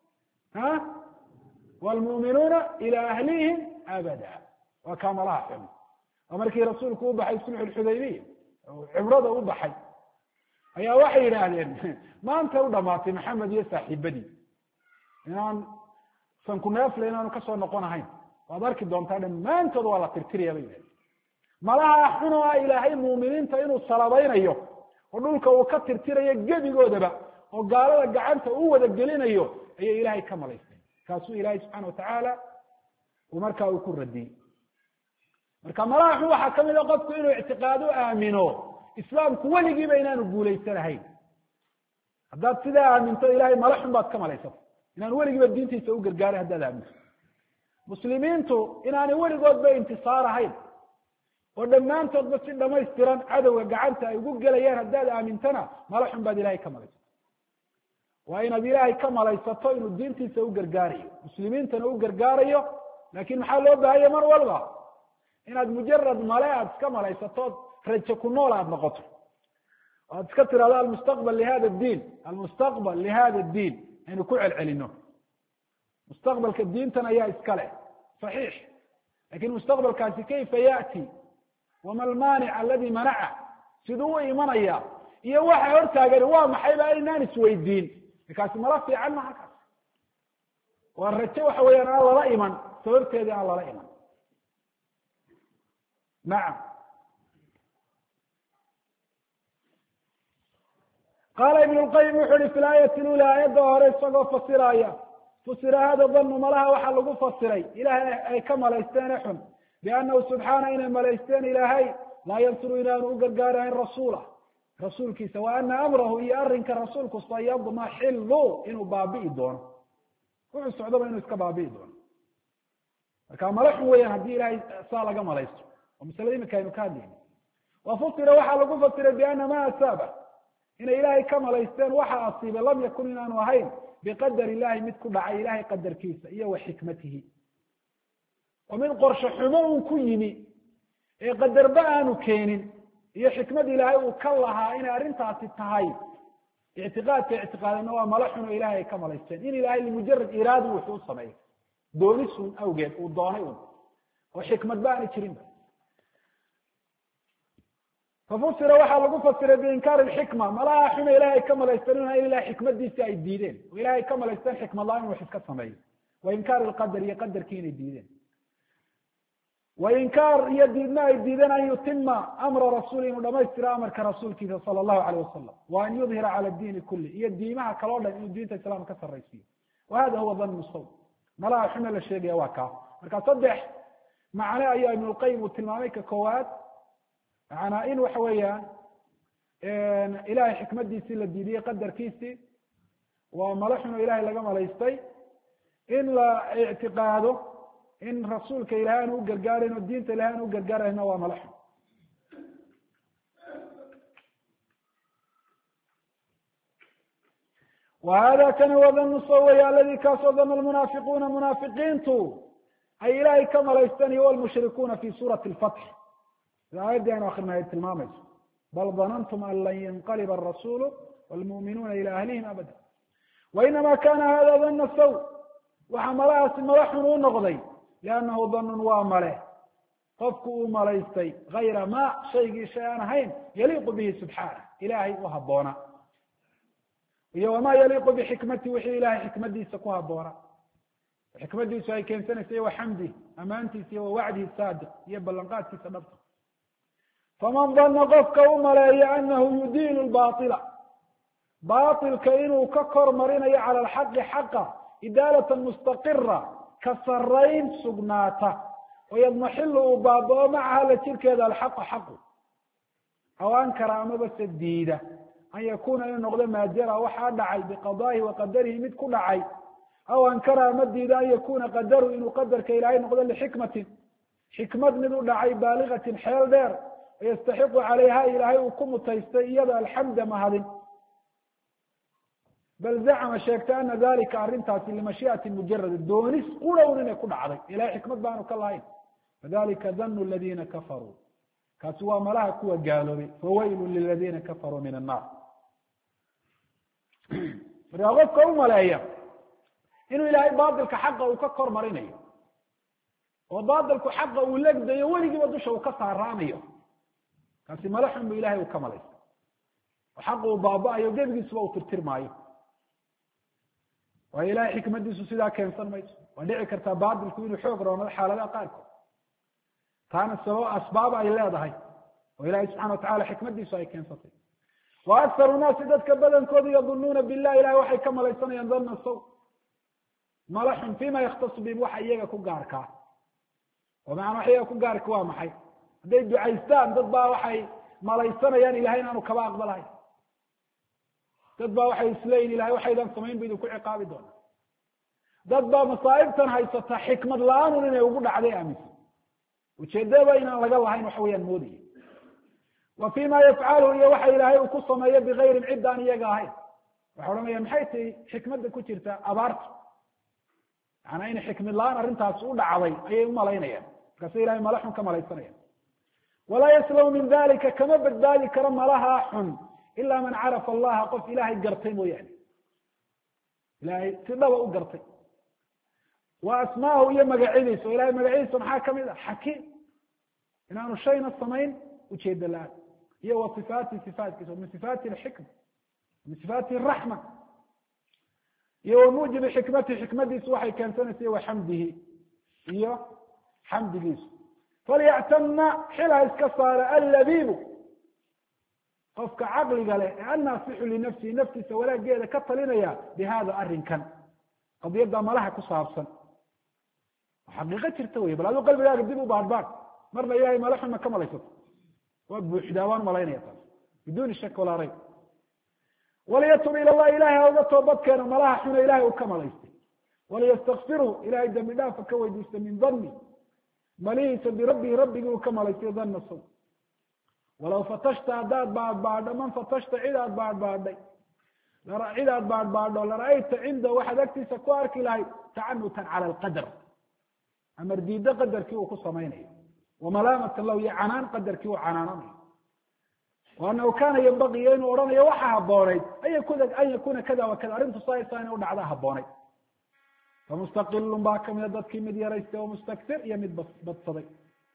wlmu'minuuna ila ahlihim abada waa kaa malaha xun oo markii rasuulku u baxay sulxu xudaybiya cumrada u baxay ayaa waxay yidhaahdeen maanta u dhamaatay maxamed iyo saaxiibadii inaan sankuneefle inaanu kasoo noqon ahayn waad arki doontaa dhammaantood waa la tirtiraya bay yidhahdeen malaha xun oo ah ilaahay muuminiinta inuu salabaynayo oo dhulka uu ka tirtirayo gebigoodaba oo gaalada gacanta u wada gelinayo ayay ilaahay ka malaysteen kaasuu ilaahay subxana watacaala markaa uu ku radiyey marka malaha xun waxaa kamid a qofku inuu ictiqaado aamino islaamku weligiiba inaanu guulaysanahayn haddaad sidaa aaminto ilahay mala xun baad ka malaysato inaanu weligiiba diintiisa u gargaaray haddaad aaminto muslimiintu inaanay weligoodba intisaar ahayn oo dhammaantoodba si dhamaystiran cadowga gacanta ay ugu gelayaan haddaad aamintana mala xun baad ilahay ka malaysato waa inaad ilaahay ka malaysato inuu diintiisa u gargaarayo muslimiintana u gargaarayo lakin maxaa loo baahanya mar walba inaad mujarad male aad iska malaysatood rajo ku nool aad noqoto aad iska tirahdo almustaqbal lihada diin almustaqbal lihada diin aynu ku celcelino mustaqbalka diintan ayaa iska leh صaxiix lakin mustaqbalkaasi kayfa ya'ti wama almaanic aladi manaca siduu u imanaya iyo waxa hortaagani waa maxay ba aynaan isweydiin markaasi mala fiican maha kaas waa rajo waxa weeyaan aan lala iman sababteedii aan lala iman nacam qaala ibn lqayim wuxu uhi fi laayati lula aayadda hore isagoo fasiraya fusira hada danu malaha waxaa lagu fasiray ilahay ay ka malaysteene xun biannahu subxaana inay malaysteen ilaahay laa yansuru inaanu u gargaarahayn rasuula rasuulkiisa wa ana amrahu iyo arrinka rasuulku sayadmaxilu inuu baabi'i doono wuxuu socdaba inuu iska baabi'i doono marka mala xun weeyaan haddii ilahay saa laga malaysto oo masalada imika aynu ka hadlayno wa fusira waxaa lagu fasiray biana ma asaaba inay ilaahay ka malaysteen waxa asiiba lam yakun inaanu ahayn biqadar illahi mid ku dhacay ilahay qadarkiisa iyo wa xikmatihi oo mid qorshe xumo un ku yimi ee qadarba aanu keenin iyo xikmad ilaahay uu ka lahaa inay arrintaasi tahay ictiqaadka ictiqaadana waa mala xun oo ilahay ay ka malaysteen in ilahay limujarad iraadi wuxuu u sameeyey doonisun awgeed uu doonay un oo xikmad ba aana jirinba fafusira waxaa lagu fasiray biinkaar xikma malaha xuna ilahay ka malaysteen in ilahay xikmadiisi ay diideen oo ilahay ka malaysteen xikmad la-aan in wax iska sameeyo wa inkaar lqadar iyo qadarkii inay diideen وإنكار يديدنا يديدنا أن يتم أمر رسوله ولما يسترى أمر كرسول صلى الله عليه وسلم وأن يظهر على الدين كله يدي معه كالله أن الدين الإسلام كسر رئيسية وهذا هو ظن الصوت ما لا حمل الشيء يواكا marka saddex macna ayaa ibn al-qayyim uu tilmaamay ka koowaad ana in waxa weeyaan ilaahay xikmadiisii la diidiyay qadarkiisii waa malaxuna ilaahay laga malaystay in la i'tiqaado in rasuulka ilaahay uu gargaarayno diinta ilaahay uu gargaarayno waa malaxun وهذا كان وظن الصوي الذي كان المنافقون منافقين أي إلهي كما ليستني والمشركون في سورة الفتح الآية يعني آخر ما يتلمامج بل ظننتم أن لن ينقلب الرسول والمؤمنون إلى أهلهم أبدا وإنما كان هذا ظن السوء وحملها سمرح ونغضي لأنه ظن وامله قفكوا ما ليستي غير ما شيئا هين يليق به سبحانه إلهي وهبونا وما يليق بحكمته وحي إلهي حكمته سكوها بورا حكمته سوى كان سنة سوى حمده أمانته سوى وعده الصادق يبلغات في سببته فمن ظن قفك وملا أنه يدين الباطل باطل كإنه ككر مرين على الحق حقا إدالة مستقرة كسرين سقناته ويضمحل بابا معها لتلك هذا الحق حقه أو أنكر أما بس الديدة أن يكون النقد ما جرى وحاد عي بقضائه وقدره مد كل عي أو أنكر مد أن يكون قدره إنه قدر كإلهي نقد لحكمة حكمة من عي بالغة حيال دير ويستحق عليها إلهي وكم تيستيد الحمد مهد بل زعم الشيخ أن ذلك أرنتها لمشيئة مجرد دونس قولوا لن يكون عظيم إلهي حكمة بانك الله فذلك ظن الذين كفروا كسوى ملاك وقالوا فويل للذين كفروا من النار رغبك أملايا إنه إلهي باطلك حقه وككر مرينيه وباطلك حقه ولقد يولي قبضوشه وكسر راميه كاسي ملحهم بإلهي وكمليه وحقه بابا يوجد يسوى وترتر معيه وإلهي حكمة ديسو سيدا كينسان ميت ودعي كرتا باطلك وإنه حقر ومن الحالة قالكم كان السبب أسباب أي لا ضحي وإلهي سبحانه وتعالى حكمة ديسو أي كينسان وأكثر الناس ذاتك بدن كود يظنون بالله إلهي وحي كما ليسان ينظن الصوت ملح فيما يختص به وحي يجاكو قاركا ومعنى وحي يجاكو قارك وامحي دي دعيستان ضدبا وحي ما ليسان يعني إلهينا أنو كبا أقبلهاي ضدبا وحي إسلين إلهي وحي دان سمين بيدو كل عقاب دون ضدبا مصائبتان هاي ستا حكمة لآنو لنا يوقود عليه أمس وشيدة بينا لقى الله وحويا مودي وفيما يفعله هي وحي إلهي وكصة ما يبي غير العدة أن يقاهي وحولما يمحيتي حكمة كتيرتا أبارت يعني أين حكم الله أرنتها سؤول عضي أي أم لينيا كسي إلهي ملحن كما ليسنيا ولا يسلم من ذلك كما بالذلك رم لها حن إلا من عرف الله قف إلهي قرطين ويعني إلهي تدوى قرطين وأسماءه هي مقعيديس وإلهي مقعيديس حاكم إذا حكيم إنه الشيء نصمين وشيد الله هي وصفات من صفات الحكمة من صفات الرحمة هي وموجب حكمته سوحي كان سنة وحمده هي حمده فليعتم حلا اسكسار اللبيب قفك عقل قال أن أصيح لنفسي نفسي ولا قيل كطلنا بهذا أرن كان قد يبدأ ملاها كصابصا وحقيقة ترتوي بل هذا قلب لا يقدمه بعد بعد مرة إلهي ملاحا ما كما ليست وابو حداوان ملايين يطلع بدون الشك ولا ريب وليتوب إلى الله إلهي وضطوبت كان ملاها حين إلهي وكما ليست وليستغفره إلهي دم الله فكوي دوست من ظني مليس بربي ربي وكما ليست ظن الصوت ولو فتشت أعداد بعد من فتشت عداد بعد عداد بعد لرأيت عنده واحد أكتس كوارك إلهي تعنتا على القدر أمر ديدا قدر كيو قصميني وملامة الله يعنان قدر كيو عنانه وأنه كان ينبغي أن أورانا يوحى هبوني أن يكون كذا وكذا أرنت صاير صاير ودعذا هبوني فمستقل باك من الدد مدي ريسته ومستكثر يمد بصدي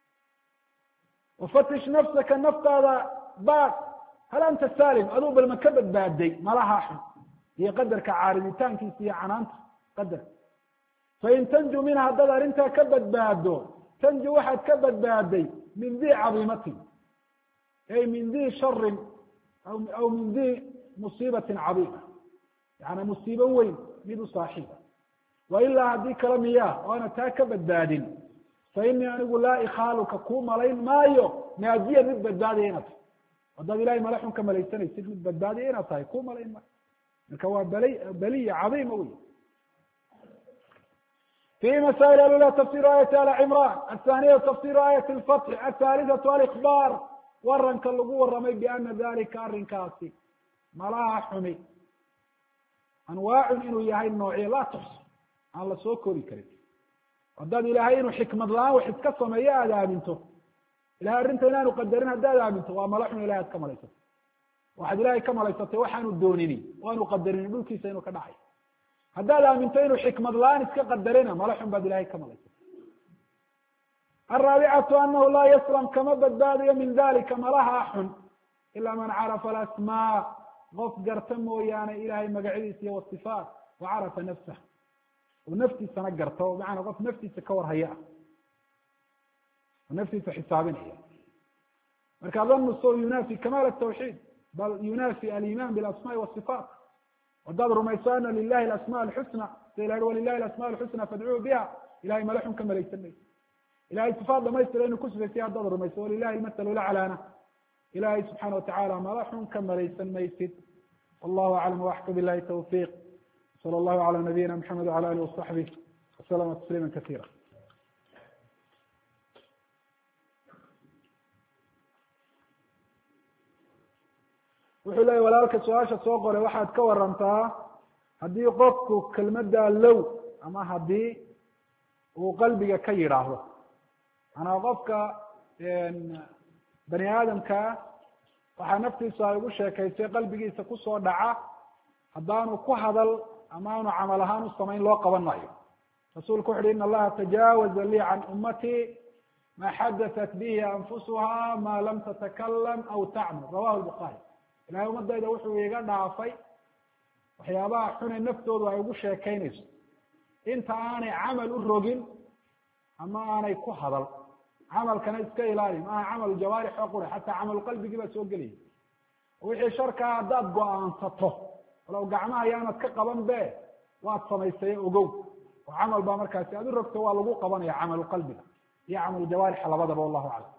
وفتش نفسك النفط هذا بعد هل أنت سالم أذوب المكبد بادي ما لها حل هي قدر كعارضتان كيسي عنانت قدر فإن تنجو منها الدد أرنت كبد بادو tanju waxaad ka badbaaday min dii cadiimatin ay min dii sharin aw min dii musiibatin cadiima yani musiibo weyn mid u saaxiiba wailaa haddii kala miyaa oo ana taa ka badbaadin fa inii anigu laa ikhaaluka kuu malayn maayo naajiya mid badbaadiya inaad tahay haddaad ilahay mala xun ka malaysanaysid mid badbaadiya inaad tahay kuu malayn maayo marka waa beliya cadiima wey في مسائل الأولى تفسير آية آل عمران، الثانية تفسير آية الفتح، الثالثة الإخبار waranka lagu waramay بأna dalika arinkaasi malaha xumi anwaacun inuu yahay noocyo laa tuxsa aan la soo koobi karin haddaad ilaahay inuu xikmad la-aan wax iska sameeyo aada aaminto ilahay arrinta inaanu qadarin haddaad aaminto waa mala xun ilahay ad ka malaysatay waxaad ilahay ka malaysatay waxaanu doonini waanu qadarin dhulkiisa inuu ka dhacay haddaad aaminto inuu xikmad la-aan iska qadarina mala xun baad ilahay ka malaysatay الرابعة أنه لا يسلم kama badbaadayo min dalika malaha xun ilaa man carafa alasmاء qof garta mooyaane ilahay magacyadiisa iyo wصifaat wacarafa nafsah oo naftiisana garta o maana qof naftiisa ka warhaya oo naftiisa xisaabinaya marka danu so yunafi kamal التwxيid bal yunafi aliman biاlasmaء wالصifaat hadaad rumayso ana lilahi alasmaء اlxusna sa ilah walilahi alasmaء اlxusna fadcuu biha ilahay mala xun ka malaysan mayso ilahay sifaat dhamaystira inuu ku sifaysay haddaad rumayso walilahi almathalu laclaana ilahay subxaana watacaala mala xun ka malaysan maysid wallahu aclam waxka bilahi tawfiq sala allahu cala nabiyina maxamed wala alih wasaxbih waslama tasliima kasiira wuxuu leeyay walaalka su-aasha soo qoray waxaad ka warantaa haddii qofku kelmadda low ama haddii uu qalbiga ka yidhaahdo manaa qofka bani aadamkaa waxaa naftiisu ay ugu sheekaysay qalbigiisa kusoo dhaca haddaanu ku hadal ama aanu camal ahaan u samayn loo qaban maayo rasuulku wuxu uhi in allaha tajaawaza lii can ummatii ma xadatat bihi anfusuha ma lam tatakalam aw tacmal rawahu lbukhaari ilahay ummadayda wuxuu iga dhaafay waxyaabaha xune naftoodu ay ugu sheekaynayso inta aanay camal u rogin ama aanay ku hadal camalkana iska ilaali maaha camal jawaarix oo qura xataa camalu qalbigii baa soo gelaya wixii sharkaa haddaad go-aansato walow gacmaha yaanad ka qaban be waad samaysay ogow oo camal baa markaasi aad u rogto waa lagu qabanaya camalu qalbiga iyo camalu jawaarixa labadaba wallahu aclam